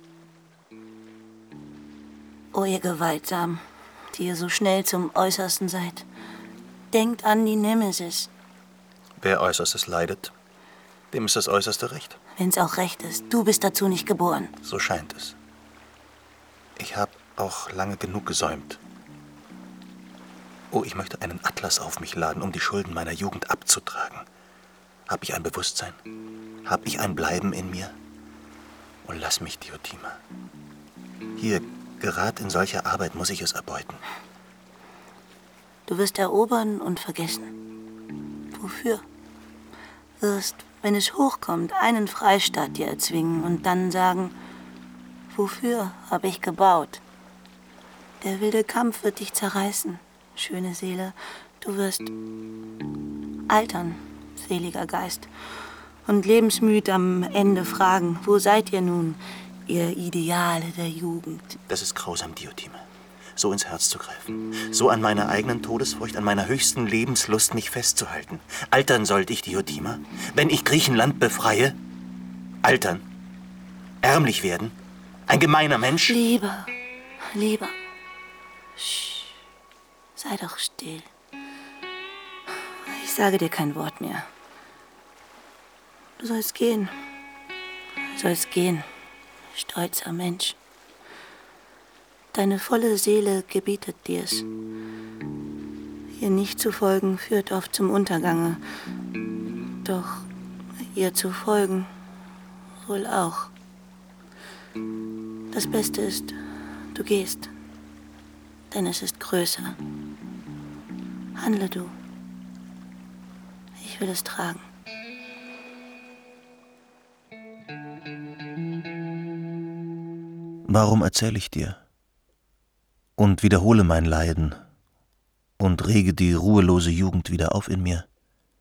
O ihr Gewaltsam, die ihr so schnell zum Äußersten seid, denkt an die Nemesis. Wer Äußerstes leidet, dem ist das Äußerste recht. Wenn's auch recht ist, du bist dazu nicht geboren. So scheint es. Ich habe auch lange genug gesäumt. Oh, ich möchte einen Atlas auf mich laden, um die Schulden meiner Jugend abzutragen. Hab ich ein Bewusstsein? Hab ich ein Bleiben in mir? Oh, lass mich, Diotima. Hier, gerade in solcher Arbeit muss ich es erbeuten. Du wirst erobern und vergessen. Wofür? Wirst, wenn es hochkommt, einen Freistaat dir erzwingen und dann sagen, wofür habe ich gebaut? Der wilde Kampf wird dich zerreißen, schöne Seele. Du wirst altern, seliger Geist, und lebensmüd am Ende fragen, wo seid ihr nun, ihr Ideale der Jugend? Das ist grausam, Diotima. So ins Herz zu greifen. So an meiner eigenen Todesfurcht, an meiner höchsten Lebenslust mich festzuhalten. Altern sollte ich, Diotima, wenn ich Griechenland befreie? Altern? Ärmlich werden? Ein gemeiner Mensch? Lieber, lieber. Sch, sei doch still. Ich sage dir kein Wort mehr. Du sollst gehen. Du sollst gehen, stolzer Mensch. Deine volle Seele gebietet dir's. Ihr nicht zu folgen führt oft zum Untergange. Doch ihr zu folgen wohl auch. Das Beste ist, du gehst, denn es ist größer. Handle du. Ich will es tragen. Warum erzähle ich dir? Und wiederhole mein Leiden und rege die ruhelose Jugend wieder auf in mir?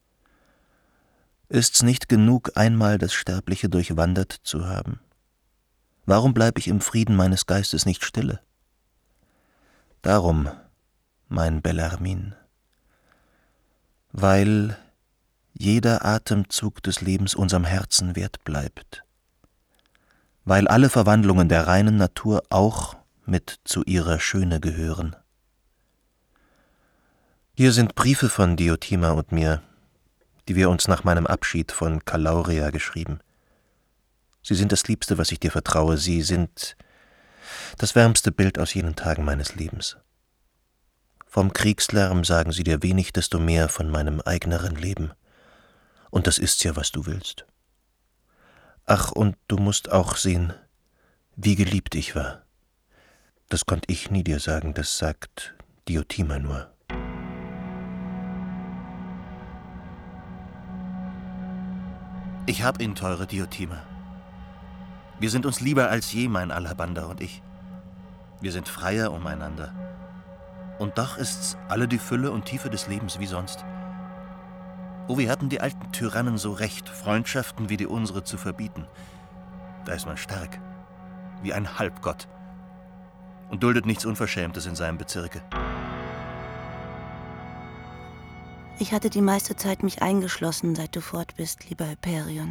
Ist's nicht genug, einmal das Sterbliche durchwandert zu haben? Warum bleib ich im Frieden meines Geistes nicht stille? Darum, mein Bellarmin, weil jeder Atemzug des Lebens unserem Herzen wert bleibt, weil alle Verwandlungen der reinen Natur auch mit zu ihrer Schöne gehören. Hier sind Briefe von Diotima und mir, die wir uns nach meinem Abschied von Calauria geschrieben. Sie sind das Liebste, was ich dir vertraue. Sie sind das wärmste Bild aus jenen Tagen meines Lebens. Vom Kriegslärm sagen sie dir wenig, desto mehr von meinem eigeneren Leben. Und das ist's ja, was du willst. Ach, und du musst auch sehen, wie geliebt ich war. Das konnt ich nie dir sagen, das sagt Diotima nur. Ich hab ihn, teure Diotima. Wir sind uns lieber als je, mein Alhabander und ich. Wir sind freier umeinander. Und doch ist's alle die Fülle und Tiefe des Lebens wie sonst. Oh, wie hatten die alten Tyrannen so recht, Freundschaften wie die unsere zu verbieten. Da ist man stark, wie ein Halbgott, und duldet nichts Unverschämtes in seinem Bezirke. Ich hatte die meiste Zeit mich eingeschlossen, seit du fort bist, lieber Hyperion.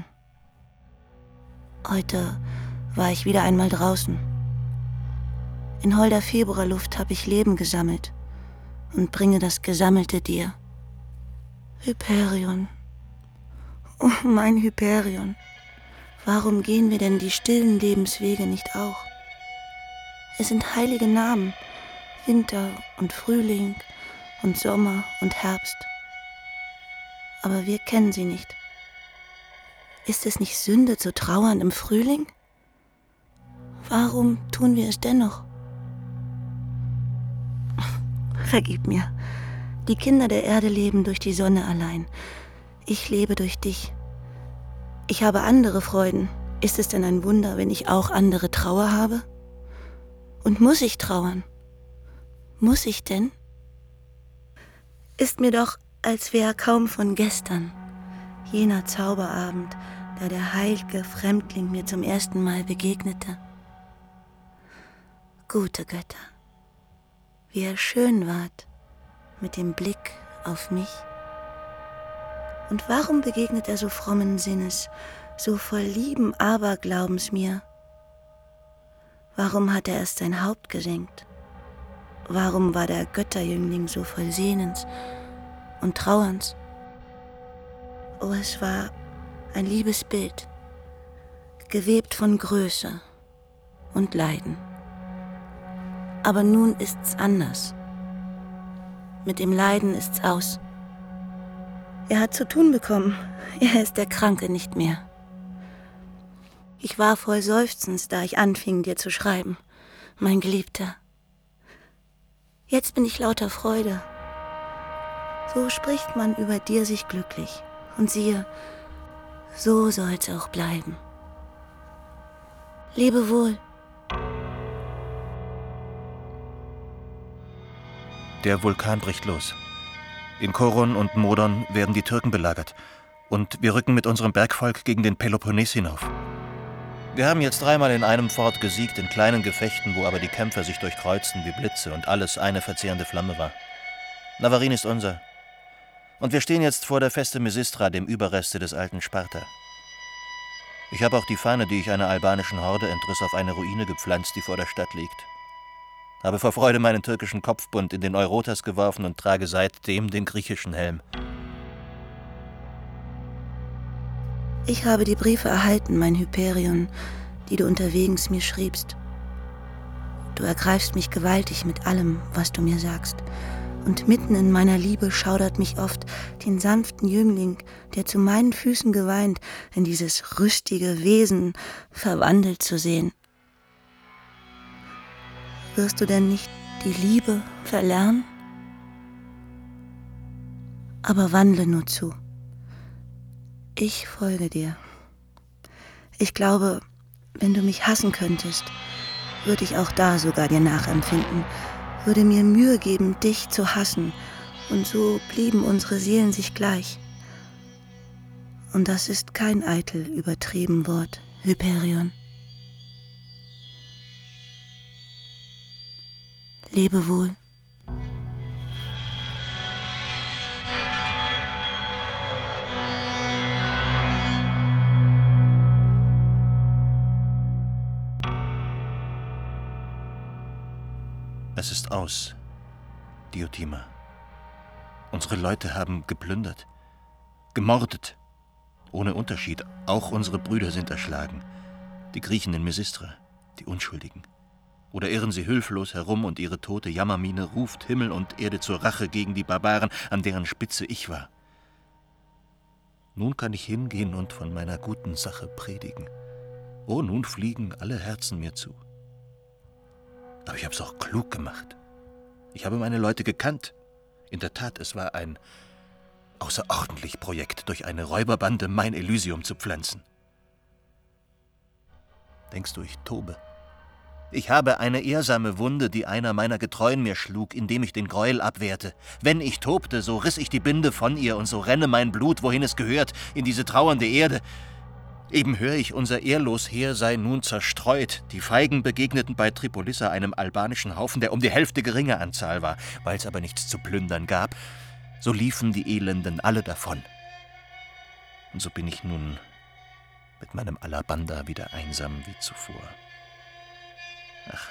Heute war ich wieder einmal draußen. In holder Februarluft habe ich Leben gesammelt und bringe das Gesammelte dir. Hyperion, oh mein Hyperion, warum gehen wir denn die stillen Lebenswege nicht auch? Es sind heilige Namen, Winter und Frühling und Sommer und Herbst. Aber wir kennen sie nicht. Ist es nicht Sünde zu trauern im Frühling? Warum tun wir es dennoch? Vergib mir, Die Kinder der Erde leben durch die Sonne allein. Ich lebe durch dich. Ich habe andere Freuden. Ist es denn ein Wunder, wenn ich auch andere Trauer habe? Und muss ich trauern? Muss ich denn? Ist mir doch, als wäre kaum von gestern, jener Zauberabend, da der heilige Fremdling mir zum ersten Mal begegnete. Gute Götter, wie er schön ward, mit dem Blick auf mich. Und warum begegnet er so frommen Sinnes, so voll lieben Aberglaubens mir? Warum hat er erst sein Haupt gesenkt? Warum war der Götterjüngling so voll Sehnens und Trauerns? Oh, es war ein liebes Bild, gewebt von Größe und Leiden. Aber nun ist's anders. Mit dem Leiden ist's aus. Er hat zu tun bekommen. Er ist der Kranke nicht mehr. Ich war voll Seufzens, da ich anfing, dir zu schreiben, mein Geliebter. Jetzt bin ich lauter Freude. So spricht man über dir sich glücklich. Und siehe, so soll's auch bleiben. Lebe wohl. Der Vulkan bricht los. In Koron und Modon werden die Türken belagert. Und wir rücken mit unserem Bergvolk gegen den Peloponnes hinauf. Wir haben jetzt dreimal in einem Fort gesiegt, in kleinen Gefechten, wo aber die Kämpfer sich durchkreuzten wie Blitze und alles eine verzehrende Flamme war. Navarin ist unser. Und wir stehen jetzt vor der Feste Misistra, dem Überreste des alten Sparta. Ich habe auch die Fahne, die ich einer albanischen Horde entriss, auf eine Ruine gepflanzt, die vor der Stadt liegt. Habe vor Freude meinen türkischen Kopfbund in den Eurotas geworfen und trage seitdem den griechischen Helm. Ich habe die Briefe erhalten, mein Hyperion, die du unterwegs mir schriebst. Du ergreifst mich gewaltig mit allem, was du mir sagst. Und mitten in meiner Liebe schaudert mich oft, den sanften Jüngling, der zu meinen Füßen geweint, in dieses rüstige Wesen verwandelt zu sehen. Wirst du denn nicht die Liebe verlernen? Aber wandle nur zu. Ich folge dir. Ich glaube, wenn du mich hassen könntest, würde ich auch da sogar dir nachempfinden, würde mir Mühe geben, dich zu hassen, und so blieben unsere Seelen sich gleich. Und das ist kein eitel, übertrieben Wort, Hyperion. Lebe wohl. Es ist aus, Diotima. Unsere Leute haben geplündert, gemordet, ohne Unterschied. Auch unsere Brüder sind erschlagen, die Griechen in Misistra, die Unschuldigen. Oder irren sie hilflos herum und ihre tote Jammermine ruft Himmel und Erde zur Rache gegen die Barbaren, an deren Spitze ich war. Nun kann ich hingehen und von meiner guten Sache predigen. Oh, nun fliegen alle Herzen mir zu. Aber ich habe es auch klug gemacht. Ich habe meine Leute gekannt. In der Tat, es war ein außerordentlich Projekt, durch eine Räuberbande mein Elysium zu pflanzen. Denkst du, ich tobe? Ich habe eine ehrsame Wunde, die einer meiner Getreuen mir schlug, indem ich den Gräuel abwehrte. Wenn ich tobte, so riss ich die Binde von ihr, und so renne mein Blut, wohin es gehört, in diese trauernde Erde. Eben höre ich, unser ehrlos Heer sei nun zerstreut. Die Feigen begegneten bei Tripolissa einem albanischen Haufen, der um die Hälfte geringer an Zahl war. Weil es aber nichts zu plündern gab, so liefen die Elenden alle davon. Und so bin ich nun mit meinem Alabanda wieder einsam wie zuvor. Ach,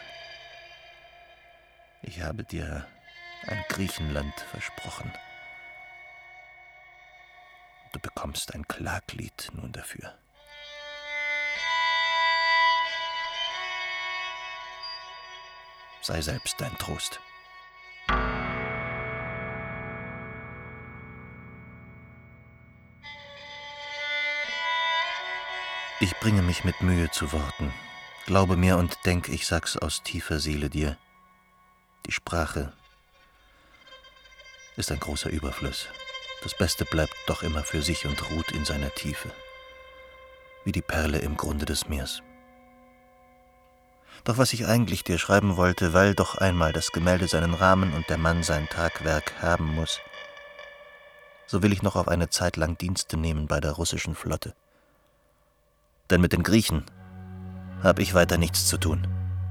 ich habe dir ein Griechenland versprochen. Du bekommst ein Klaglied nun dafür. Sei selbst dein Trost. Ich bringe mich mit Mühe zu Worten. Glaube mir und denk, ich sag's aus tiefer Seele dir. Die Sprache ist ein großer Überfluss. Das Beste bleibt doch immer für sich und ruht in seiner Tiefe, wie die Perle im Grunde des Meers. Doch was ich eigentlich dir schreiben wollte, weil doch einmal das Gemälde seinen Rahmen und der Mann sein Tagwerk haben muss, so will ich noch auf eine Zeit lang Dienste nehmen bei der russischen Flotte. Denn mit den Griechen habe ich weiter nichts zu tun.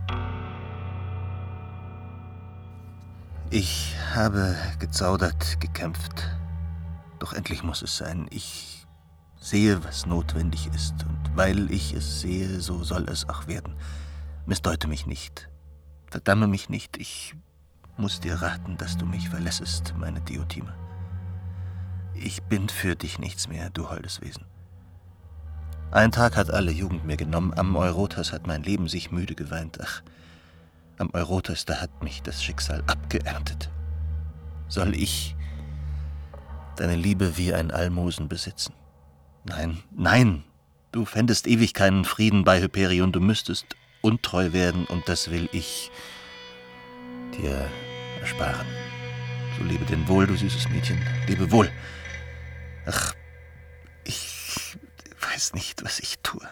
Ich habe gezaudert, gekämpft. Doch endlich muss es sein. Ich sehe, was notwendig ist. Und weil ich es sehe, so soll es auch werden. Missdeute mich nicht. Verdamme mich nicht. Ich muss dir raten, dass du mich verlässest, meine Diotima. Ich bin für dich nichts mehr, du holdes Wesen. Ein Tag hat alle Jugend mir genommen. Am Eurotas hat mein Leben sich müde geweint. Ach, am Eurotas, da hat mich das Schicksal abgeerntet. Soll ich deine Liebe wie ein Almosen besitzen? Nein, nein, du fändest ewig keinen Frieden bei Hyperion. Du müsstest untreu werden, und das will ich dir ersparen. So lebe denn wohl, du süßes Mädchen, lebe wohl. Ach, ich weiß nicht, was ich tue.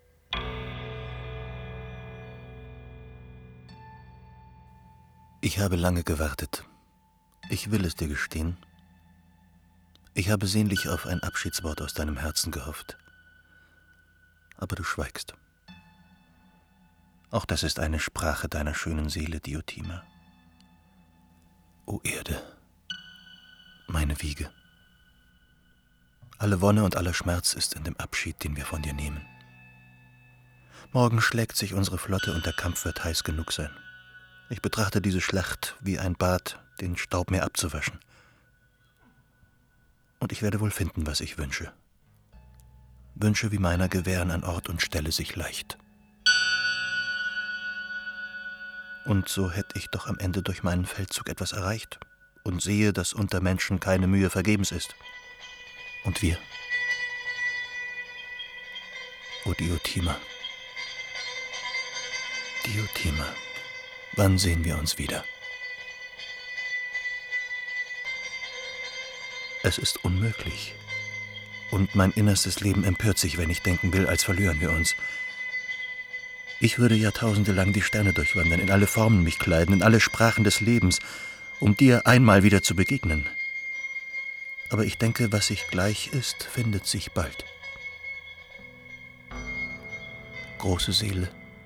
Ich habe lange gewartet. Ich will es dir gestehen. Ich habe sehnlich auf ein Abschiedswort aus deinem Herzen gehofft. Aber du schweigst. Auch das ist eine Sprache deiner schönen Seele, Diotima. O Erde, meine Wiege. Alle Wonne und aller Schmerz ist in dem Abschied, den wir von dir nehmen. Morgen schlägt sich unsere Flotte und der Kampf wird heiß genug sein. Ich betrachte diese Schlacht wie ein Bad, den Staub mir abzuwaschen. Und ich werde wohl finden, was ich wünsche. Wünsche wie meiner gewähren an Ort und Stelle sich leicht. Und so hätte ich doch am Ende durch meinen Feldzug etwas erreicht und sehe, dass unter Menschen keine Mühe vergebens ist. Und wir? O Diotima, Diotima, wann sehen wir uns wieder? Es ist unmöglich. Und mein innerstes Leben empört sich, wenn ich denken will, als verlören wir uns. Ich würde Jahrtausende lang die Sterne durchwandern, in alle Formen mich kleiden, in alle Sprachen des Lebens, um dir einmal wieder zu begegnen. Aber ich denke, was sich gleich ist, findet sich bald. Große Seele,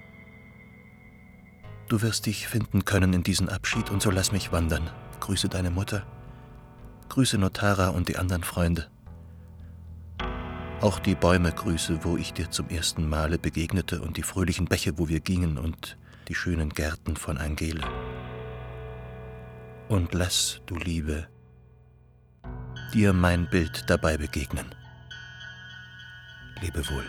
du wirst dich finden können in diesen Abschied, und so lass mich wandern. Grüße deine Mutter, grüße Notara und die anderen Freunde. Auch die Bäume grüße, wo ich dir zum ersten Male begegnete, und die fröhlichen Bäche, wo wir gingen, und die schönen Gärten von Angele. Und lass, du Liebe, dir mein Bild dabei begegnen. Lebe wohl.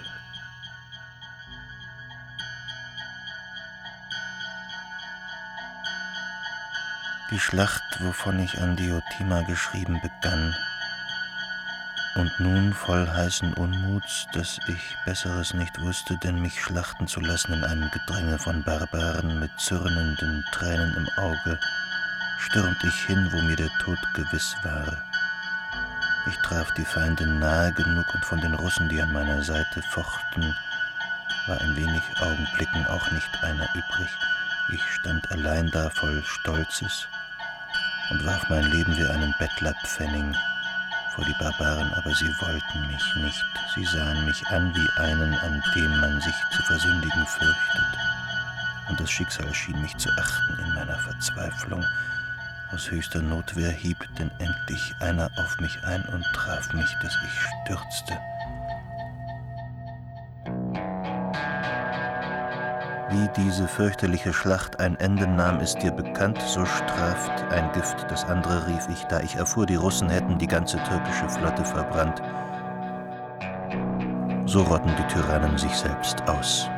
Die Schlacht, wovon ich an Diotima geschrieben begann, und nun voll heißen Unmuts, dass ich Besseres nicht wusste, denn mich schlachten zu lassen in einem Gedränge von Barbaren mit zürnenden Tränen im Auge, stürmt ich hin, wo mir der Tod gewiss war. Ich traf die Feinde nahe genug, und von den Russen, die an meiner Seite fochten, war in wenig Augenblicken auch nicht einer übrig. Ich stand allein da voll Stolzes und warf mein Leben wie einen Bettlerpfennig vor die Barbaren, aber sie wollten mich nicht. Sie sahen mich an wie einen, an dem man sich zu versündigen fürchtet. Und das Schicksal schien mich zu achten in meiner Verzweiflung. Aus höchster Notwehr hieb denn endlich einer auf mich ein und traf mich, dass ich stürzte. Wie diese fürchterliche Schlacht ein Ende nahm, ist dir bekannt, so straft ein Gift das andere, rief ich, da ich erfuhr, die Russen hätten die ganze türkische Flotte verbrannt. So rotten die Tyrannen sich selbst aus.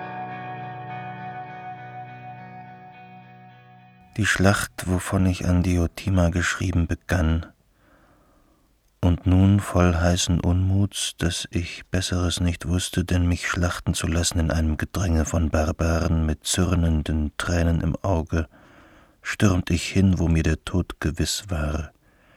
Die Schlacht, wovon ich an Diotima geschrieben begann, und nun voll heißen Unmuts, dass ich Besseres nicht wusste, denn mich schlachten zu lassen in einem Gedränge von Barbaren mit zürnenden Tränen im Auge, stürmt ich hin, wo mir der Tod gewiss war.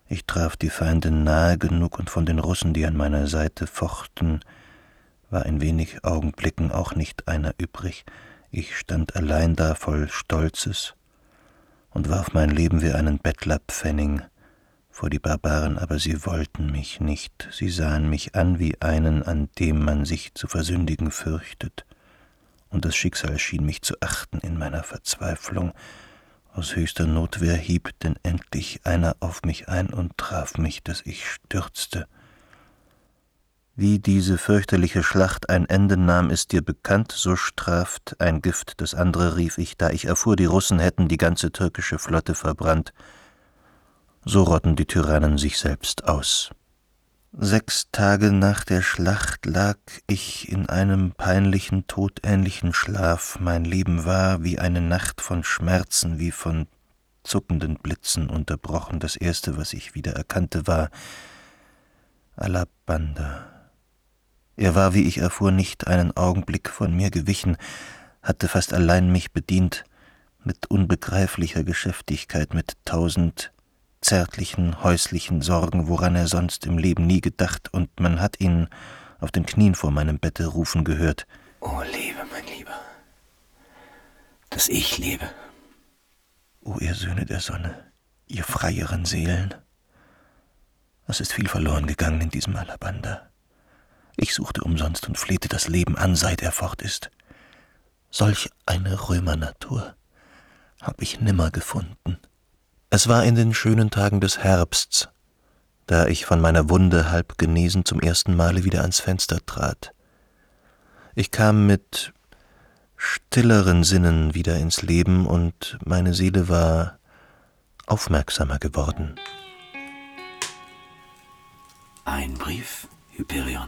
Ich traf die Feinde nahe genug, und von den Russen, die an meiner Seite fochten, war in wenig Augenblicken auch nicht einer übrig. Ich stand allein da voll Stolzes und warf mein Leben wie einen Bettlerpfennig vor die Barbaren, aber sie wollten mich nicht. Sie sahen mich an wie einen, an dem man sich zu versündigen fürchtet, und das Schicksal schien mich zu achten in meiner Verzweiflung. Aus höchster Notwehr hieb denn endlich einer auf mich ein und traf mich, dass ich stürzte. Wie diese fürchterliche Schlacht ein Ende nahm, ist dir bekannt, so straft ein Gift das andere, rief ich, da ich erfuhr, die Russen hätten die ganze türkische Flotte verbrannt. So rotten die Tyrannen sich selbst aus. Sechs Tage nach der Schlacht lag ich in einem peinlichen, todähnlichen Schlaf. Mein Leben war wie eine Nacht von Schmerzen, wie von zuckenden Blitzen unterbrochen. Das Erste, was ich wieder erkannte, war Alabanda. Er war, wie ich erfuhr, nicht einen Augenblick von mir gewichen, hatte fast allein mich bedient, mit unbegreiflicher Geschäftigkeit, mit tausend zärtlichen, häuslichen Sorgen, woran er sonst im Leben nie gedacht, und man hat ihn auf den Knien vor meinem Bette rufen gehört. Oh, lebe, mein Lieber, dass ich lebe. O ihr Söhne der Sonne, ihr freieren Seelen, es ist viel verloren gegangen in diesem Alabanda. Ich suchte umsonst und flehte das Leben an, seit er fort ist. Solch eine Römernatur hab ich nimmer gefunden. Es war in den schönen Tagen des Herbsts, da ich von meiner Wunde halb genesen zum ersten Male wieder ans Fenster trat. Ich kam mit stilleren Sinnen wieder ins Leben, und meine Seele war aufmerksamer geworden. Ein Brief, Hyperion.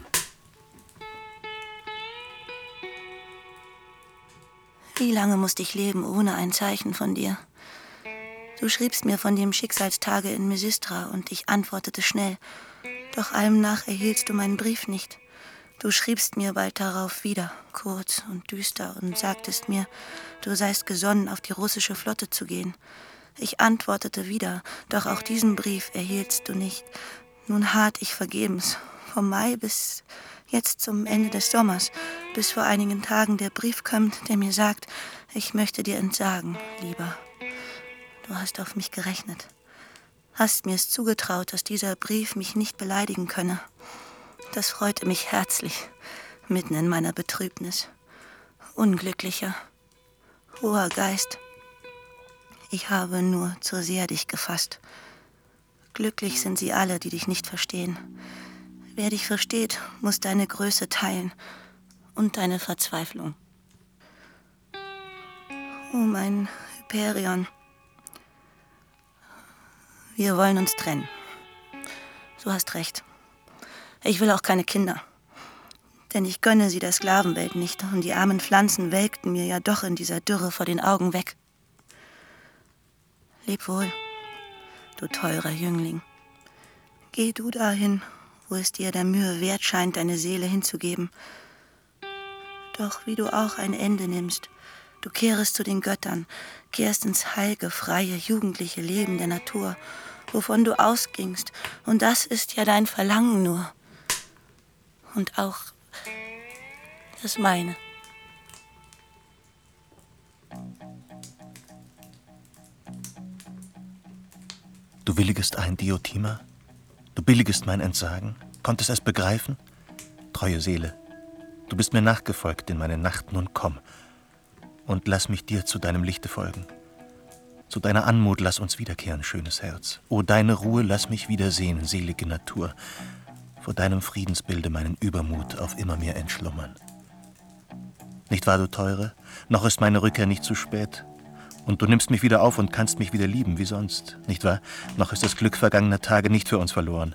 Wie lange musste ich leben ohne ein Zeichen von dir? Du schriebst mir von dem Schicksalstage in Misistra, und ich antwortete schnell. Doch allem nach erhieltst du meinen Brief nicht. Du schriebst mir bald darauf wieder, kurz und düster, und sagtest mir, du seist gesonnen, auf die russische Flotte zu gehen. Ich antwortete wieder, doch auch diesen Brief erhieltst du nicht. Nun harrt ich vergebens, vom Mai bis jetzt zum Ende des Sommers, bis vor einigen Tagen der Brief kommt, der mir sagt, ich möchte dir entsagen, Lieber. Du hast auf mich gerechnet, hast mir es zugetraut, dass dieser Brief mich nicht beleidigen könne. Das freute mich herzlich, mitten in meiner Betrübnis. Unglücklicher, hoher Geist, ich habe nur zu sehr dich gefasst. Glücklich sind sie alle, die dich nicht verstehen. Wer dich versteht, muss deine Größe teilen und deine Verzweiflung. Oh, mein Hyperion, wir wollen uns trennen. Du hast recht. Ich will auch keine Kinder. Denn ich gönne sie der Sklavenwelt nicht, und die armen Pflanzen welkten mir ja doch in dieser Dürre vor den Augen weg. Leb wohl, du teurer Jüngling. Geh du dahin, wo es dir der Mühe wert scheint, deine Seele hinzugeben. Doch wie du auch ein Ende nimmst, du kehrest zu den Göttern, kehrst ins heilge, freie, jugendliche Leben der Natur, wovon du ausgingst, und das ist ja dein Verlangen nur. Und auch das meine. Du willigest ein, Diotima? Du billigest mein Entsagen? Konntest es begreifen? Treue Seele, du bist mir nachgefolgt in meine Nacht, nun komm und lass mich dir zu deinem Lichte folgen. Zu deiner Anmut lass uns wiederkehren, schönes Herz. O deine Ruhe lass mich wiedersehen, selige Natur. Vor deinem Friedensbilde meinen Übermut auf immer mir entschlummern. Nicht wahr, du Teure? Noch ist meine Rückkehr nicht zu spät. Und du nimmst mich wieder auf und kannst mich wieder lieben, wie sonst. Nicht wahr? Noch ist das Glück vergangener Tage nicht für uns verloren.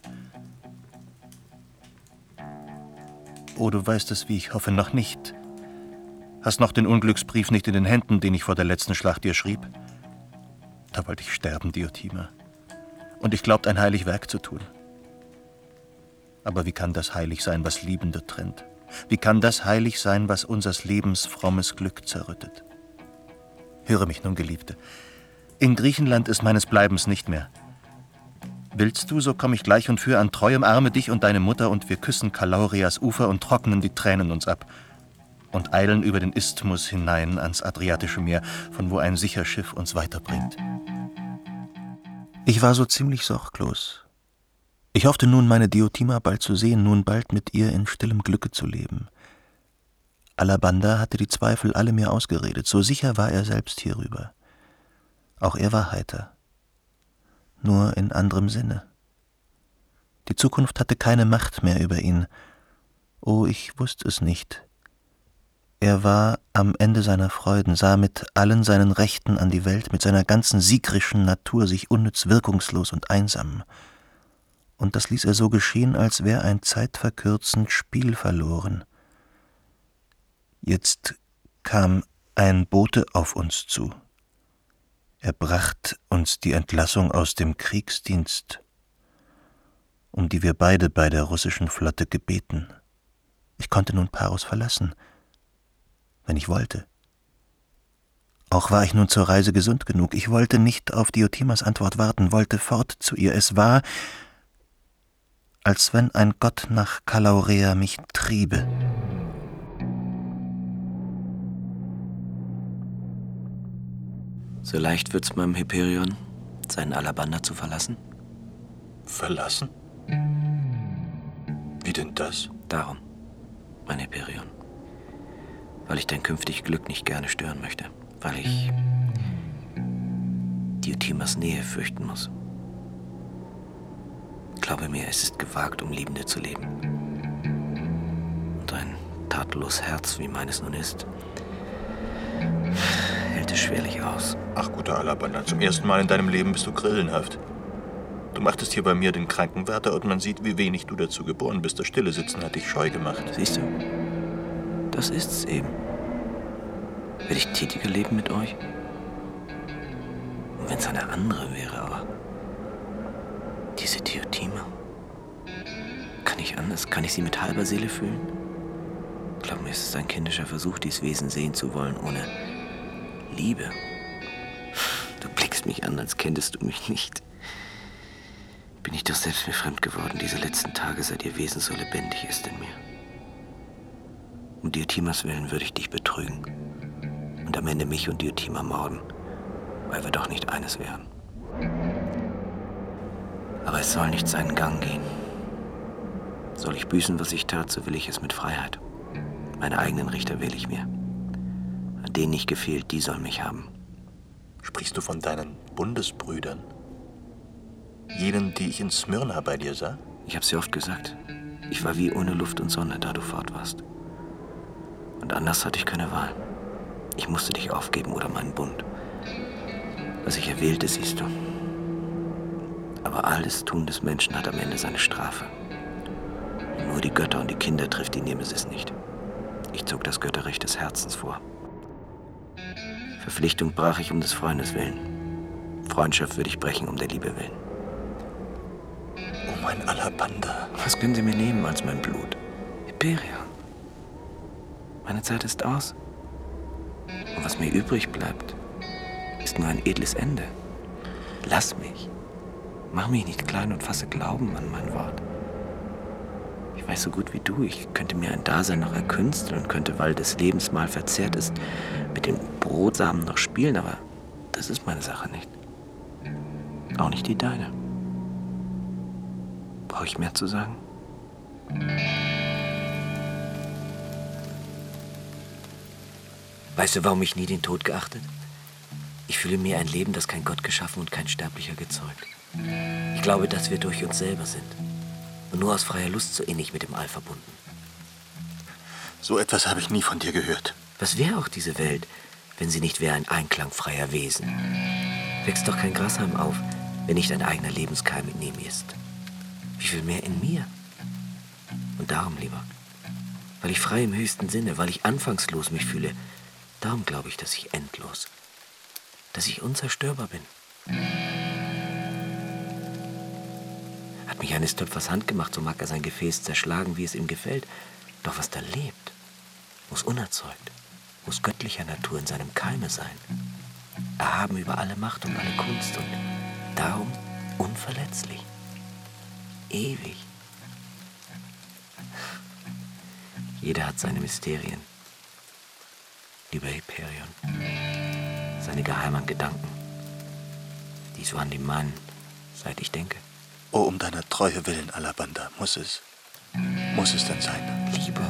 Oh, du weißt es, wie ich hoffe, noch nicht. Hast noch den Unglücksbrief nicht in den Händen, den ich vor der letzten Schlacht dir schrieb? Da wollte ich sterben, Diotima. Und ich glaubt, ein heilig Werk zu tun. Aber wie kann das heilig sein, was Liebende trennt? Wie kann das heilig sein, was unsers Lebens frommes Glück zerrüttet? Höre mich nun, Geliebte. In Griechenland ist meines Bleibens nicht mehr. Willst du, so komm ich gleich und führe an treuem Arme dich und deine Mutter, und wir küssen Kalaurias Ufer und trocknen die Tränen uns ab und eilen über den Isthmus hinein ans Adriatische Meer, von wo ein sicher Schiff uns weiterbringt. Ich war so ziemlich sorglos. Ich hoffte nun, meine Diotima bald zu sehen, nun bald mit ihr in stillem Glücke zu leben. Alabanda hatte die Zweifel alle mir ausgeredet, so sicher war er selbst hierüber. Auch er war heiter, nur in anderem Sinne. Die Zukunft hatte keine Macht mehr über ihn. Oh, ich wusste es nicht. Er war am Ende seiner Freuden, sah mit allen seinen Rechten an die Welt, mit seiner ganzen siegrischen Natur sich unnütz wirkungslos und einsam. Und das ließ er so geschehen, als wär ein zeitverkürzend Spiel verloren. Jetzt kam ein Bote auf uns zu. Er bracht uns die Entlassung aus dem Kriegsdienst, um die wir beide bei der russischen Flotte gebeten. Ich konnte nun Paros verlassen, wenn ich wollte. Auch war ich nun zur Reise gesund genug. Ich wollte nicht auf Diotimas Antwort warten, wollte fort zu ihr. Es war, als wenn ein Gott nach Kalaurea mich triebe. So leicht wird's meinem Hyperion, seinen Alabanda zu verlassen? Verlassen? Wie denn das? Darum, mein Hyperion. Weil ich dein künftig Glück nicht gerne stören möchte. Weil ich Diotimas Nähe fürchten muss. Glaube mir, es ist gewagt, um Liebende zu leben. Und ein tatloses Herz, wie meines nun ist, hält es schwerlich aus. Ach, guter Alabanda, zum ersten Mal in deinem Leben bist du grillenhaft. Du machtest hier bei mir den Krankenwärter und man sieht, wie wenig du dazu geboren bist. Das stille Sitzen hat dich scheu gemacht. Siehst du? Das ist's eben. Werde ich tätiger leben mit euch? Und wenn es eine andere wäre, aber diese Diotima, kann ich anders? Kann ich sie mit halber Seele fühlen? Glaub mir, es ist ein kindischer Versuch, dieses Wesen sehen zu wollen, ohne Liebe. Du blickst mich an, als kenntest du mich nicht. Bin ich doch selbst mir fremd geworden, diese letzten Tage, seit ihr Wesen so lebendig ist in mir. Um Diotimas Willen würde ich dich betrügen und am Ende mich und Diotima morden, weil wir doch nicht eines wären. Aber es soll nicht seinen Gang gehen. Soll ich büßen, was ich tat, so will ich es mit Freiheit. Meine eigenen Richter wähle ich mir. An denen nicht gefehlt, die sollen mich haben. Sprichst du von deinen Bundesbrüdern? Jenen, die ich in Smyrna bei dir sah? Ich hab's dir oft gesagt. Ich war wie ohne Luft und Sonne, da du fort warst. Und anders hatte ich keine Wahl. Ich musste dich aufgeben oder meinen Bund. Was ich erwählte, siehst du. Aber alles Tun des Menschen hat am Ende seine Strafe. Und nur die Götter und die Kinder trifft die Nemesis nicht. Ich zog das Götterrecht des Herzens vor. Verpflichtung brach ich um des Freundes willen. Freundschaft würde ich brechen um der Liebe willen. Oh, mein Alabanda. Was können Sie mir nehmen als mein Blut? Hyperion. Meine Zeit ist aus. Und was mir übrig bleibt, ist nur ein edles Ende. Lass mich. Mach mich nicht klein und fasse Glauben an mein Wort. Ich weiß so gut wie du, ich könnte mir ein Dasein noch erkünsteln und könnte, weil des Lebens mal verzehrt ist, mit den Brotsamen noch spielen, aber das ist meine Sache nicht. Auch nicht die deine. Brauche ich mehr zu sagen? Weißt du, warum ich nie den Tod geachtet? Ich fühle mir ein Leben, das kein Gott geschaffen und kein Sterblicher gezeugt. Ich glaube, dass wir durch uns selber sind und nur aus freier Lust so innig mit dem All verbunden. So etwas habe ich nie von dir gehört. Was wäre auch diese Welt, wenn sie nicht wäre ein Einklang freier Wesen? Wächst doch kein Grashalm auf, wenn nicht ein eigener Lebenskeim in ihm ist. Wie viel mehr in mir? Und darum, lieber, weil ich frei im höchsten Sinne, weil ich anfangslos mich fühle, darum glaube ich, dass ich endlos, dass ich unzerstörbar bin. Hat mich eines Töpfers Hand gemacht, so mag er sein Gefäß zerschlagen, wie es ihm gefällt. Doch was da lebt, muss unerzeugt, muss göttlicher Natur in seinem Keime sein. Erhaben über alle Macht und alle Kunst und darum unverletzlich. ewig. Jeder hat seine Mysterien. Lieber Hyperion, seine geheimen Gedanken, die so an die meinen, seit ich denke. Oh, um deiner Treue willen, Alabanda, muss es, muss es denn sein? Lieber,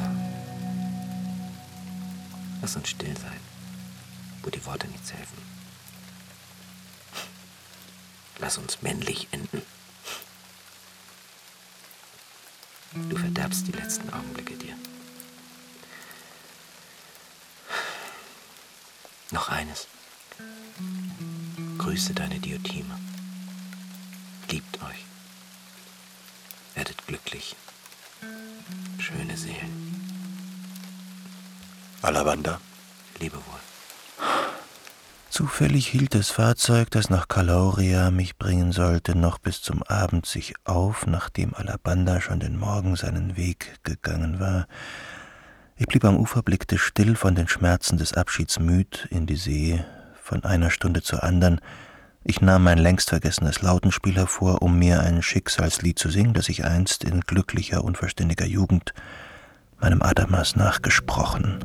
lass uns still sein, wo die Worte nichts helfen. Lass uns männlich enden. Du verderbst die letzten Augenblicke dir. Noch eines. Grüße deine Diotima. Liebt euch. Werdet glücklich. Schöne Seelen. Alabanda. Lebe wohl. Zufällig hielt das Fahrzeug, das nach Calauria mich bringen sollte, noch bis zum Abend sich auf, nachdem Alabanda schon den Morgen seinen Weg gegangen war. Ich blieb am Ufer, blickte still von den Schmerzen des Abschieds müd in die See, von einer Stunde zur andern. Ich nahm mein längst vergessenes Lautenspiel hervor, um mir ein Schicksalslied zu singen, das ich einst in glücklicher, unverständiger Jugend meinem Adamas nachgesprochen.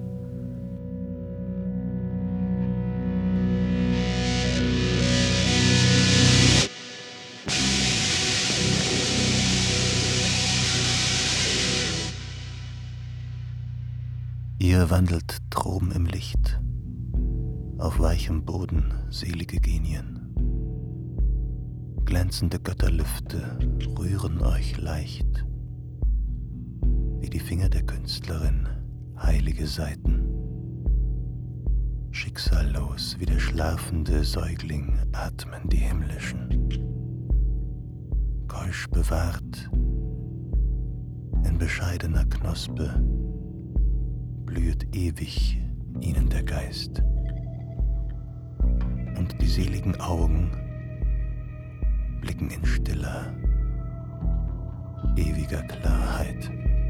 Ihr wandelt droben im Licht, auf weichem Boden selige Genien. Glänzende Götterlüfte rühren euch leicht, wie die Finger der Künstlerin heilige Saiten. Schicksallos wie der schlafende Säugling atmen die himmlischen. Keusch bewahrt, in bescheidener Knospe blühet ewig ihnen der Geist. Und die seligen Augen blicken in stiller, ewiger Klarheit.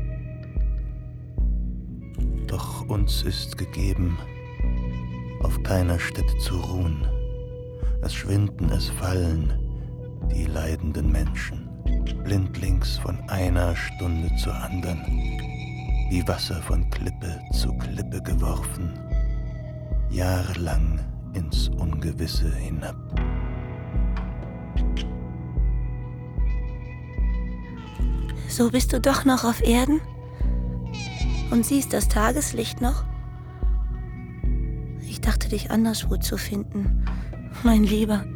Doch uns ist gegeben, auf keiner Stätte zu ruhen. Es schwinden, es fallen die leidenden Menschen, blindlings von einer Stunde zur andern, wie Wasser von Klippe zu Klippe geworfen, jahrelang ins Ungewisse hinab. So bist du doch noch auf Erden und siehst das Tageslicht noch? Ich dachte, dich anderswo zu finden, mein Lieber.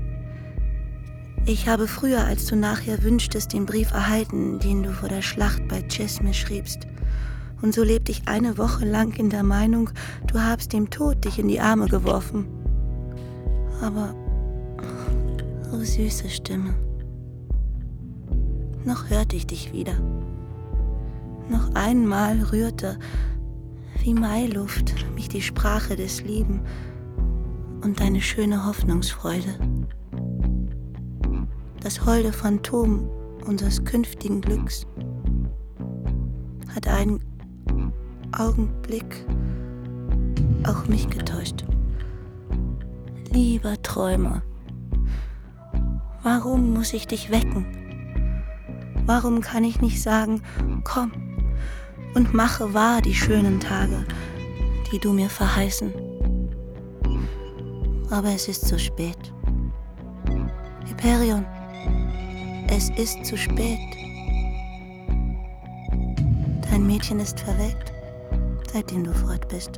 Ich habe früher, als du nachher wünschtest, den Brief erhalten, den du vor der Schlacht bei Chesme schriebst. Und so lebte ich eine Woche lang in der Meinung, du habst dem Tod dich in die Arme geworfen. Aber, oh süße Stimme, noch hörte ich dich wieder. Noch einmal rührte, wie Mailuft, mich die Sprache des Lieben und deine schöne Hoffnungsfreude. Das holde Phantom unseres künftigen Glücks hat einen Augenblick auch mich getäuscht. Lieber Träumer, warum muss ich dich wecken? Warum kann ich nicht sagen, komm und mache wahr die schönen Tage, die du mir verheißen? Aber es ist zu spät. Hyperion, es ist zu spät. Dein Mädchen ist verwelkt, seitdem du fort bist.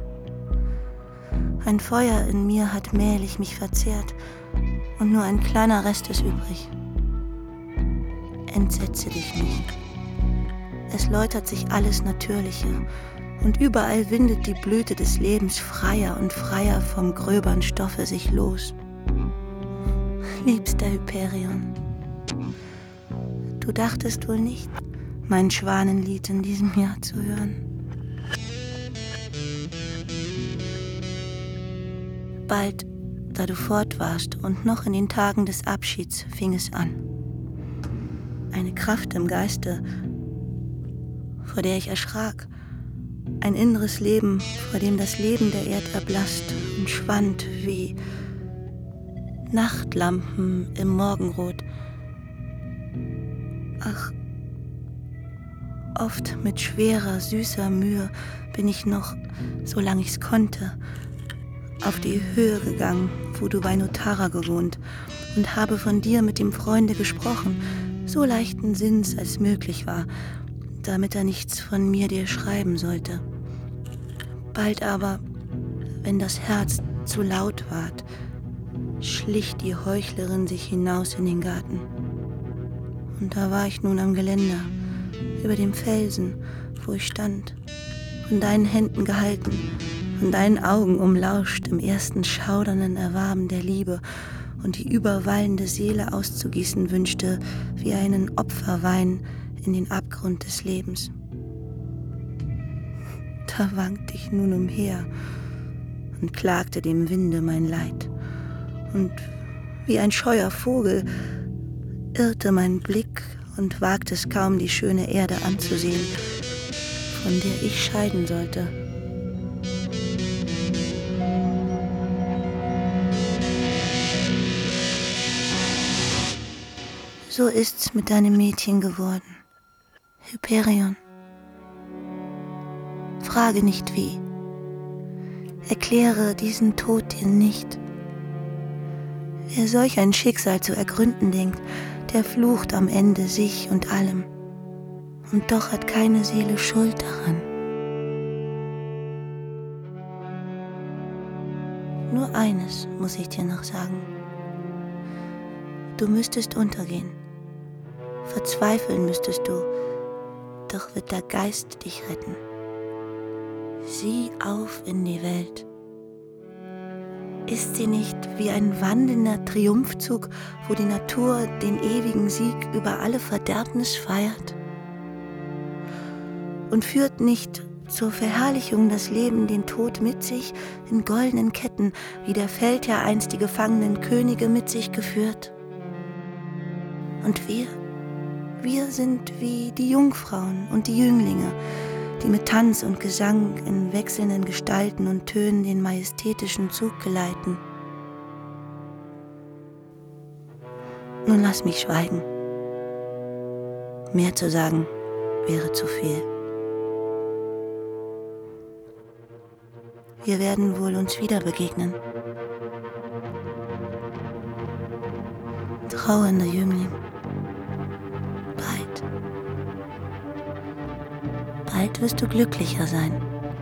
Ein Feuer in mir hat mählich mich verzehrt und nur ein kleiner Rest ist übrig. Entsetze dich nicht. Es läutert sich alles Natürliche und überall windet die Blüte des Lebens freier und freier vom gröbern Stoffe sich los. Liebster Hyperion, du dachtest wohl nicht, mein Schwanenlied in diesem Jahr zu hören. Bald, da du fort warst und noch in den Tagen des Abschieds, fing es an. Eine Kraft im Geiste, vor der ich erschrak. Ein inneres Leben, vor dem das Leben der Erd erblasst und schwand wie Nachtlampen im Morgenrot. Ach, oft mit schwerer, süßer Mühe bin ich noch, solange ich's konnte, auf die Höhe gegangen, wo du bei Notara gewohnt, und habe von dir mit dem Freunde gesprochen, so leichten Sinns als möglich war, damit er nichts von mir dir schreiben sollte. Bald aber, wenn das Herz zu laut ward, schlich die Heuchlerin sich hinaus in den Garten. Und da war ich nun am Geländer, über dem Felsen, wo ich stand, von deinen Händen gehalten, von deinen Augen umlauscht im ersten schaudernden Erwaben der Liebe und die überwallende Seele auszugießen wünschte, wie einen Opferwein in den Abgrund des Lebens. Da wankte ich nun umher und klagte dem Winde mein Leid. Und wie ein scheuer Vogel irrte mein Blick und wagte es kaum, die schöne Erde anzusehen, von der ich scheiden sollte. So ist's mit deinem Mädchen geworden, Hyperion. Frage nicht wie. Erkläre diesen Tod dir nicht. Wer solch ein Schicksal zu ergründen denkt, der flucht am Ende sich und allem. Und doch hat keine Seele Schuld daran. Nur eines muss ich dir noch sagen. Du müsstest untergehen. Verzweifeln müsstest du, doch wird der Geist dich retten. Sieh auf in die Welt. Ist sie nicht wie ein wandelnder Triumphzug, wo die Natur den ewigen Sieg über alle Verderbnis feiert? Und führt nicht zur Verherrlichung das Leben den Tod mit sich in goldenen Ketten, wie der Feldherr einst die gefangenen Könige mit sich geführt? Und wir, wir sind wie die Jungfrauen und die Jünglinge, die mit Tanz und Gesang in wechselnden Gestalten und Tönen den majestätischen Zug geleiten. Nun lass mich schweigen. Mehr zu sagen wäre zu viel. Wir werden wohl uns wieder begegnen. Trauernder Jüngling. Bald. Bald wirst du glücklicher sein.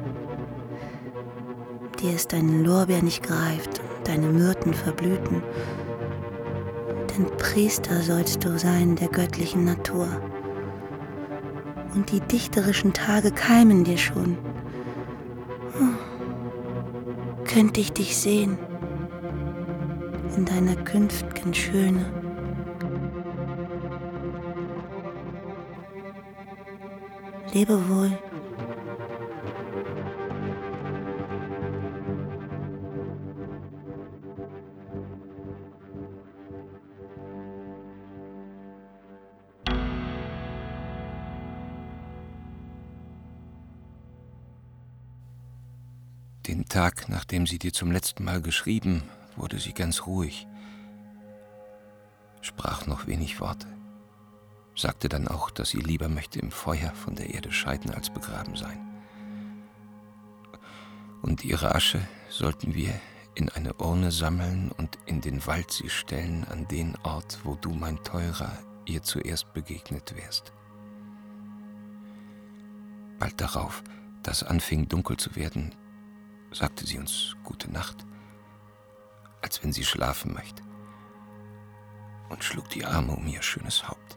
Dir ist dein Lorbeer nicht gereift und deine Myrten verblühten. Denn Priester sollst du sein der göttlichen Natur. Und die dichterischen Tage keimen dir schon. Oh, könnte ich dich sehen in deiner künftigen Schöne. Lebe wohl. Den Tag, nachdem sie dir zum letzten Mal geschrieben, wurde sie ganz ruhig, sprach noch wenig Worte, sagte dann auch, dass sie lieber möchte im Feuer von der Erde scheiden als begraben sein. Und ihre Asche sollten wir in eine Urne sammeln und in den Wald sie stellen, an den Ort, wo du, mein Teurer, ihr zuerst begegnet wärst. Bald darauf, da es anfing dunkel zu werden, sagte sie uns Gute Nacht, als wenn sie schlafen möchte, und schlug die Arme um ihr schönes Haupt.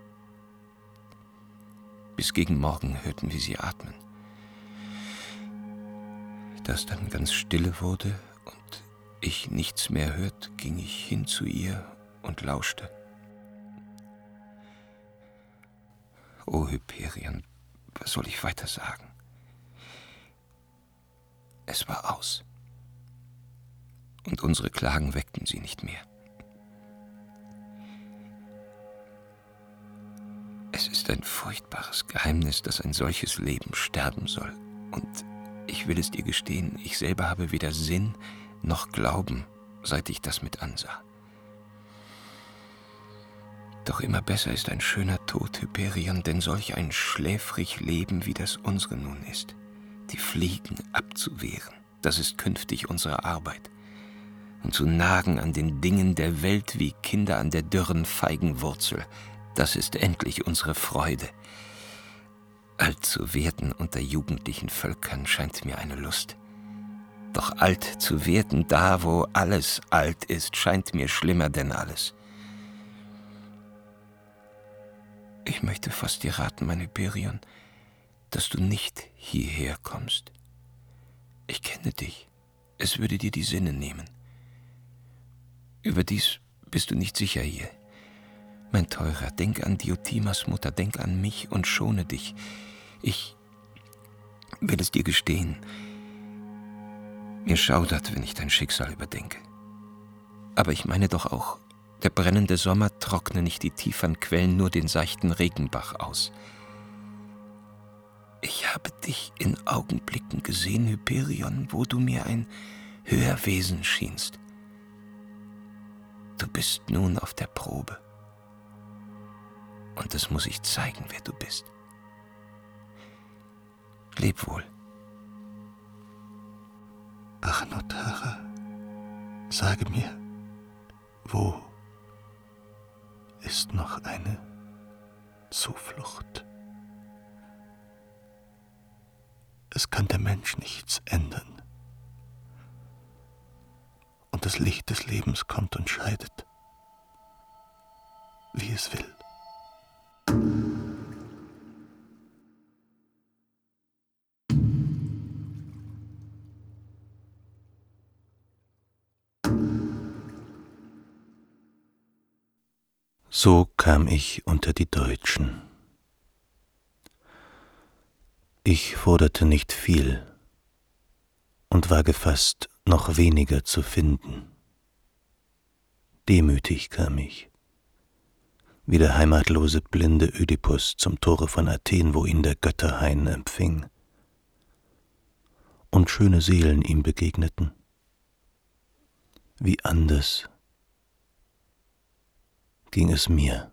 Bis gegen Morgen hörten wir sie atmen. Da es dann ganz stille wurde und ich nichts mehr hört, ging ich hin zu ihr und lauschte. O Hyperion, was soll ich weiter sagen? Es war aus. Und unsere Klagen weckten sie nicht mehr. Es ist ein furchtbares Geheimnis, dass ein solches Leben sterben soll. Und ich will es dir gestehen, ich selber habe weder Sinn noch Glauben, seit ich das mit ansah. Doch immer besser ist ein schöner Tod, Hyperion, denn solch ein schläfrig Leben, wie das unsere nun ist, die Fliegen abzuwehren, das ist künftig unsere Arbeit. Und zu nagen an den Dingen der Welt wie Kinder an der dürren Feigenwurzel, das ist endlich unsere Freude. Alt zu werden unter jugendlichen Völkern scheint mir eine Lust. Doch alt zu werden da, wo alles alt ist, scheint mir schlimmer denn alles. Ich möchte fast dir raten, mein Hyperion, dass du nicht hierher kommst. Ich kenne dich. Es würde dir die Sinne nehmen. Überdies bist du nicht sicher hier. Mein Teurer, denk an Diotimas Mutter, denk an mich und schone dich. Ich will es dir gestehen. Mir schaudert, wenn ich dein Schicksal überdenke. Aber ich meine doch auch, der brennende Sommer trockne nicht die tieferen Quellen, nur den seichten Regenbach aus. Ich habe dich in Augenblicken gesehen, Hyperion, wo du mir ein höher Wesen schienst. Du bist nun auf der Probe. Und es muss ich zeigen, wer du bist. Leb wohl. Ach, Notara, sage mir, wo ist noch eine Zuflucht? Es kann der Mensch nichts ändern. Und das Licht des Lebens kommt und scheidet, wie es will. So kam ich unter die Deutschen. Ich forderte nicht viel und war gefasst, noch weniger zu finden. Demütig kam ich, wie der heimatlose blinde Ödipus zum Tore von Athen, wo ihn der Götterhain empfing, und schöne Seelen ihm begegneten. Wie anders ging es mir.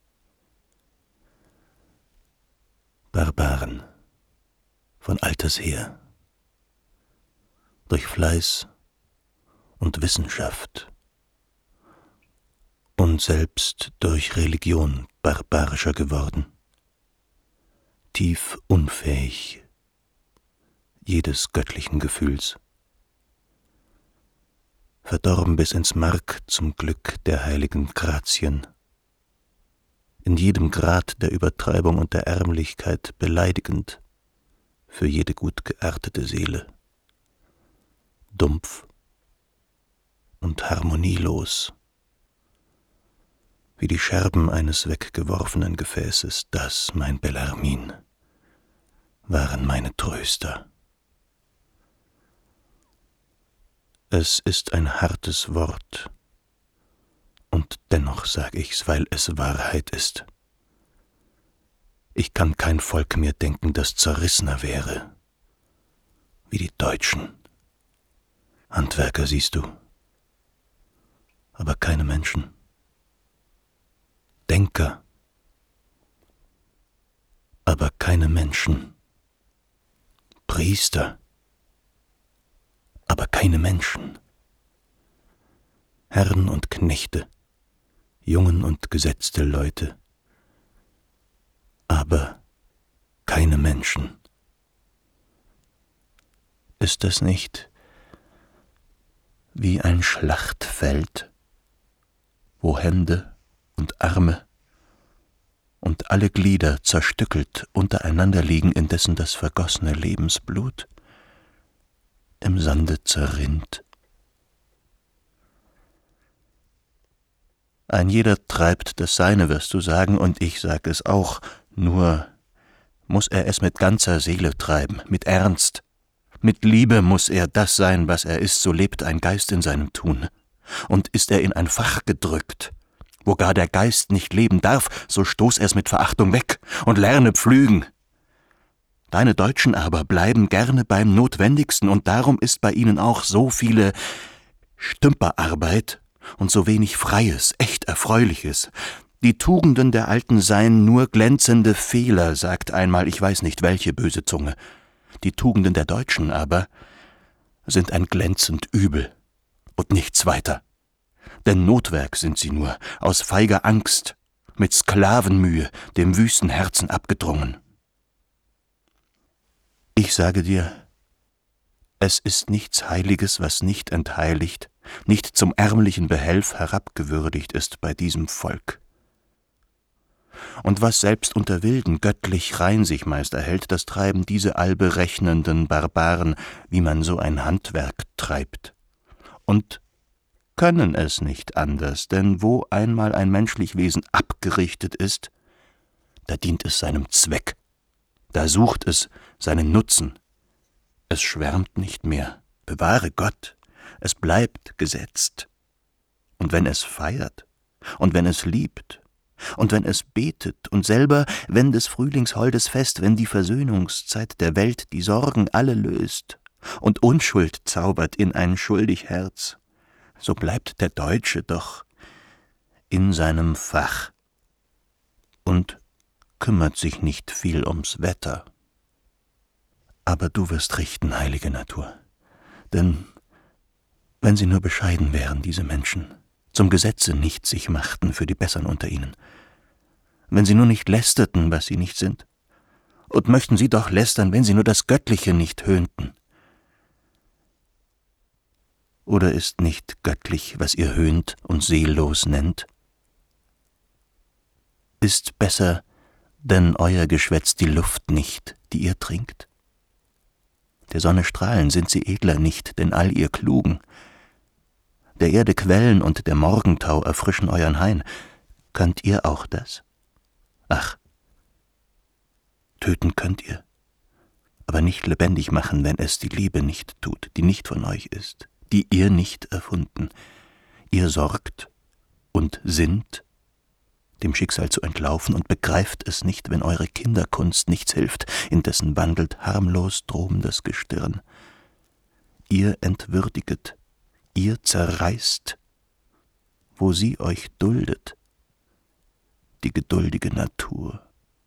Barbaren von alters her, durch Fleiß und Wissenschaft und selbst durch Religion barbarischer geworden, tief unfähig jedes göttlichen Gefühls, verdorben bis ins Mark zum Glück der heiligen Grazien, in jedem Grad der Übertreibung und der Ärmlichkeit beleidigend für jede gut geartete Seele, dumpf und harmonielos, wie die Scherben eines weggeworfenen Gefäßes, das, mein Bellarmin, waren meine Tröster. Es ist ein hartes Wort, und dennoch sag ich's, weil es Wahrheit ist. Ich kann kein Volk mehr denken, das zerrissener wäre, wie die Deutschen. Handwerker siehst du, aber keine Menschen. Denker, aber keine Menschen. Priester, aber keine Menschen. Herren und Knechte, Jungen und gesetzte Leute, aber keine Menschen. Ist das nicht wie ein Schlachtfeld, wo Hände und Arme und alle Glieder zerstückelt untereinander liegen, indessen das vergossene Lebensblut im Sande zerrinnt? Ein jeder treibt das Seine, wirst du sagen, und ich sag es auch, nur muss er es mit ganzer Seele treiben, mit Ernst. Mit Liebe muss er das sein, was er ist, so lebt ein Geist in seinem Tun. Und ist er in ein Fach gedrückt, wo gar der Geist nicht leben darf, so stoß er's mit Verachtung weg und lerne pflügen. Deine Deutschen aber bleiben gerne beim Notwendigsten, und darum ist bei ihnen auch so viele Stümperarbeit und so wenig Freies, echt Erfreuliches, Die Tugenden der Alten seien nur glänzende Fehler, sagt einmal ich weiß nicht welche böse Zunge. Die Tugenden der Deutschen aber sind ein glänzend Übel und nichts weiter. Denn Notwerk sind sie nur, aus feiger Angst, mit Sklavenmühe, dem wüsten Herzen abgedrungen. Ich sage dir, es ist nichts Heiliges, was nicht entheiligt, nicht zum ärmlichen Behelf herabgewürdigt ist bei diesem Volk. Und was selbst unter Wilden göttlich rein sich meist erhält, das treiben diese allberechnenden Barbaren, wie man so ein Handwerk treibt. Und können es nicht anders, denn wo einmal ein menschlich Wesen abgerichtet ist, da dient es seinem Zweck, da sucht es seinen Nutzen. Es schwärmt nicht mehr, bewahre Gott, es bleibt gesetzt. Und wenn es feiert, und wenn es liebt, und wenn es betet, und selber, wenn des Frühlings holdes Fest, wenn die Versöhnungszeit der Welt die Sorgen alle löst und Unschuld zaubert in ein schuldig Herz, so bleibt der Deutsche doch in seinem Fach und kümmert sich nicht viel ums Wetter. Aber du wirst richten, heilige Natur, denn wenn sie nur bescheiden wären, diese Menschen, zum Gesetze nicht sich machten für die Bessern unter ihnen, wenn sie nur nicht lästerten, was sie nicht sind, und möchten sie doch lästern, wenn sie nur das Göttliche nicht höhnten. Oder ist nicht göttlich, was ihr höhnt und seellos nennt? Ist besser denn euer Geschwätz die Luft nicht, die ihr trinkt? Der Sonne Strahlen sind sie edler nicht, denn all ihr Klugen. Der Erde Quellen und der Morgentau erfrischen euren Hain. Könnt ihr auch das? Ach, töten könnt ihr, aber nicht lebendig machen, wenn es die Liebe nicht tut, die nicht von euch ist, die ihr nicht erfunden. Ihr sorgt und sinnt, dem Schicksal zu entlaufen, und begreift es nicht, wenn eure Kinderkunst nichts hilft, indessen wandelt harmlos drum das Gestirn. Ihr entwürdiget, ihr zerreißt, wo sie euch duldet, die geduldige Natur.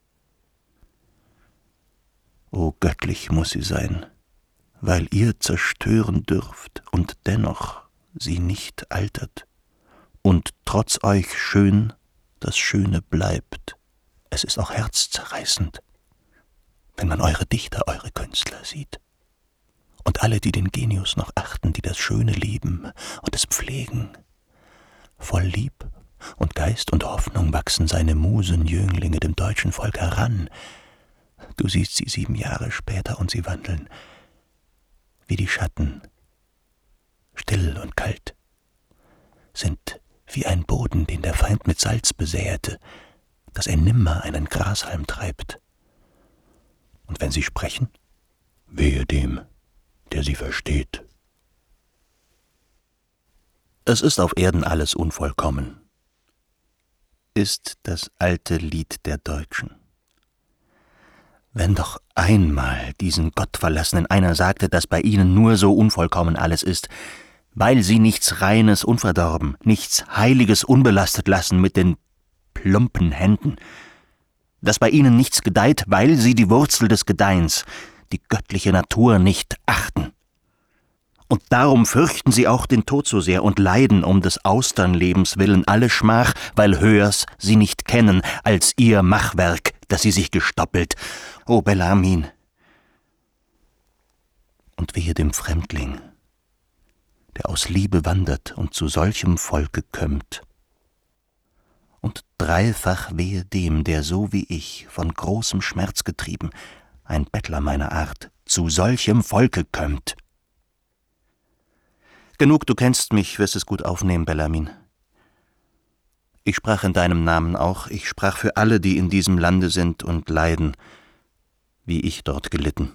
O göttlich muß sie sein, weil ihr zerstören dürft und dennoch sie nicht altert und trotz euch schön das Schöne bleibt. Es ist auch herzzerreißend, wenn man eure Dichter, eure Künstler sieht. Und alle, die den Genius noch achten, die das Schöne lieben und es pflegen. Voll Lieb und Geist und Hoffnung wachsen seine Musenjünglinge dem deutschen Volk heran. Du siehst sie sieben Jahre später und sie wandeln wie die Schatten, still und kalt, sind wie ein Boden, den der Feind mit Salz besäete, dass er nimmer einen Grashalm treibt. Und wenn sie sprechen, wehe dem, der sie versteht. Es ist auf Erden alles unvollkommen, ist das alte Lied der Deutschen. Wenn doch einmal diesen Gottverlassenen einer sagte, dass bei ihnen nur so unvollkommen alles ist, weil sie nichts Reines unverdorben, nichts Heiliges unbelastet lassen mit den plumpen Händen, dass bei ihnen nichts gedeiht, weil sie die Wurzel des Gedeihens, die göttliche Natur, nicht achten. Und darum fürchten sie auch den Tod so sehr und leiden um des Austernlebens willen alle Schmach, weil höhers sie nicht kennen als ihr Machwerk, das sie sich gestoppelt. O Bellarmin! Und wehe dem Fremdling, der aus Liebe wandert und zu solchem Volke kömmt. Und dreifach wehe dem, der so wie ich, von großem Schmerz getrieben, ein Bettler meiner Art, zu solchem Volke kömmt. Genug, du kennst mich, wirst es gut aufnehmen, Bellarmin. Ich sprach in deinem Namen auch, ich sprach für alle, die in diesem Lande sind und leiden, wie ich dort gelitten.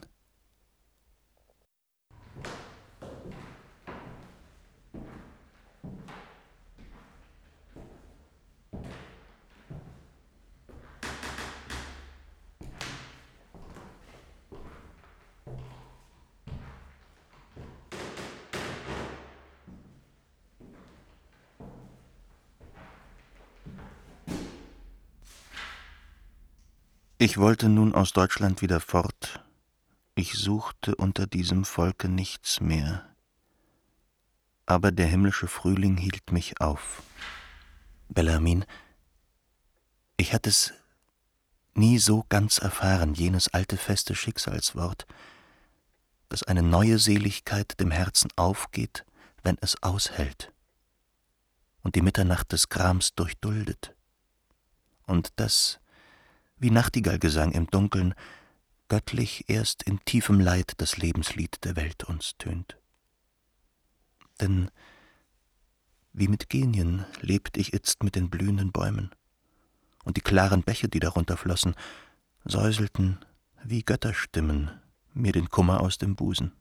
Ich wollte nun aus Deutschland wieder fort. Ich suchte unter diesem Volke nichts mehr. Aber der himmlische Frühling hielt mich auf. Bellarmin, ich hatte es nie so ganz erfahren, jenes alte feste Schicksalswort, dass eine neue Seligkeit dem Herzen aufgeht, wenn es aushält und die Mitternacht des Grams durchduldet, und das, wie Nachtigallgesang im Dunkeln, göttlich erst in tiefem Leid das Lebenslied der Welt uns tönt. Denn wie mit Genien lebt ich itzt mit den blühenden Bäumen, und die klaren Bäche, die darunter flossen, säuselten wie Götterstimmen mir den Kummer aus dem Busen.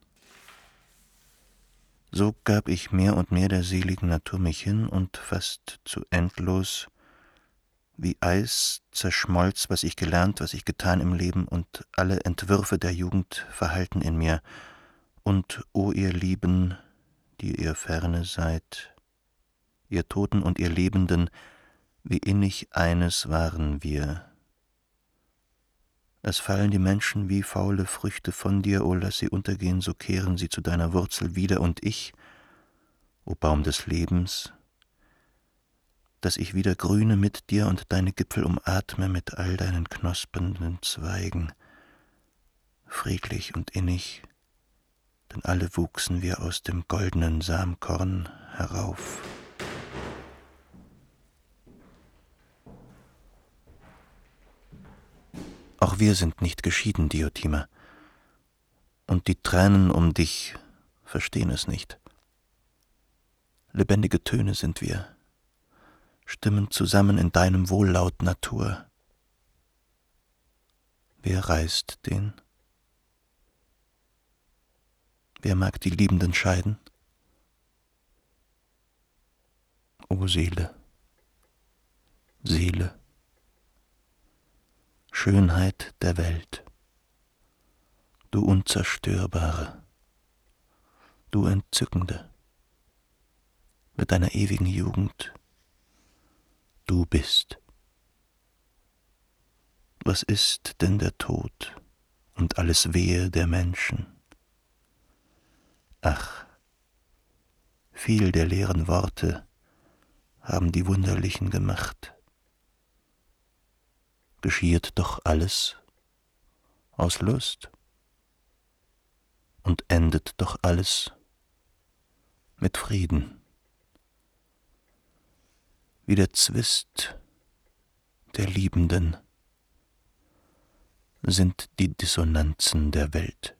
So gab ich mehr und mehr der seligen Natur mich hin, und fast zu endlos wie Eis zerschmolz, was ich gelernt, was ich getan im Leben, und alle Entwürfe der Jugend verhallten in mir. Und, o ihr Lieben, die ihr ferne seid, ihr Toten und ihr Lebenden, wie innig eines waren wir. Es fallen die Menschen wie faule Früchte von dir, o lass sie untergehen, so kehren sie zu deiner Wurzel wieder, und ich, o Baum des Lebens, dass ich wieder grüne mit dir und deine Gipfel umatme mit all deinen knospenden Zweigen, friedlich und innig, denn alle wuchsen wir aus dem goldenen Samkorn herauf. Auch wir sind nicht geschieden, Diotima, und die Tränen um dich verstehen es nicht. Lebendige Töne sind wir, stimmen zusammen in deinem Wohllaut Natur. Wer reißt den? Wer mag die Liebenden scheiden? O Seele, Seele, Schönheit der Welt, du Unzerstörbare, du Entzückende, mit deiner ewigen Jugend, du bist. Was ist denn der Tod und alles Wehe der Menschen? Ach, viel der leeren Worte haben die Wunderlichen gemacht. Geschieht doch alles aus Lust und endet doch alles mit Frieden. Wie der Zwist der Liebenden sind die Dissonanzen der Welt.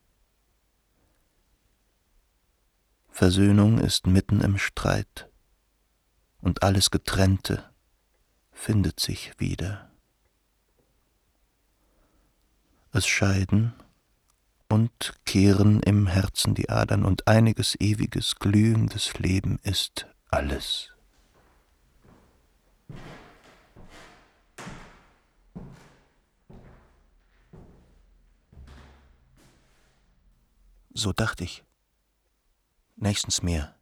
Versöhnung ist mitten im Streit, und alles Getrennte findet sich wieder. Es scheiden und kehren im Herzen die Adern, und einiges ewiges, glühendes Leben ist alles. So dachte ich. Nächstens mehr.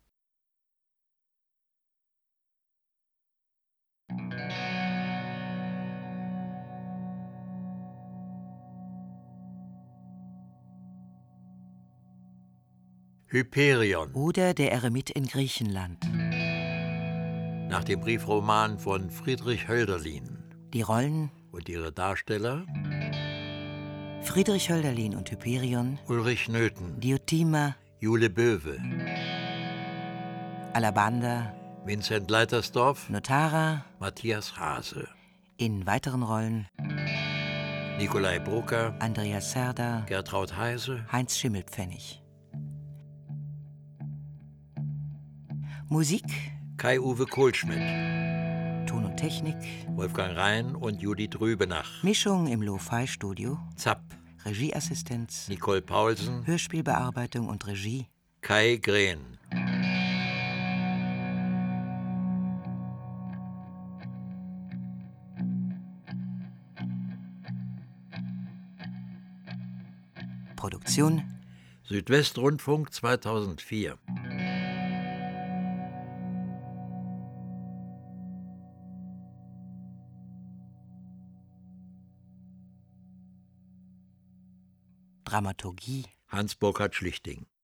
Hyperion. Oder der Eremit in Griechenland. Nach dem Briefroman von Friedrich Hölderlin. Die Rollen: Und ihre Darsteller: Friedrich Hölderlin und Hyperion, Ulrich Nöthen, Diotima, Jule Böwe, Alabanda, Vincent Leitersdorf, Notara. Matthias Hase. In weiteren Rollen: Nikolai Brucker, Andreas Serda, Gertraud Heise, Heinz Schimmelpfennig. Musik: Kai-Uwe Kohlschmidt, Ton und Technik: Wolfgang Rhein und Judith Rübenach. Mischung im Lo-Fi-Studio: Zapp, Regieassistenz, Nicole Paulsen, Hörspielbearbeitung und Regie: Kai Grehn. Produktion Südwestrundfunk zweitausendvier. Dramaturgie Hans Burkhard Schlichting.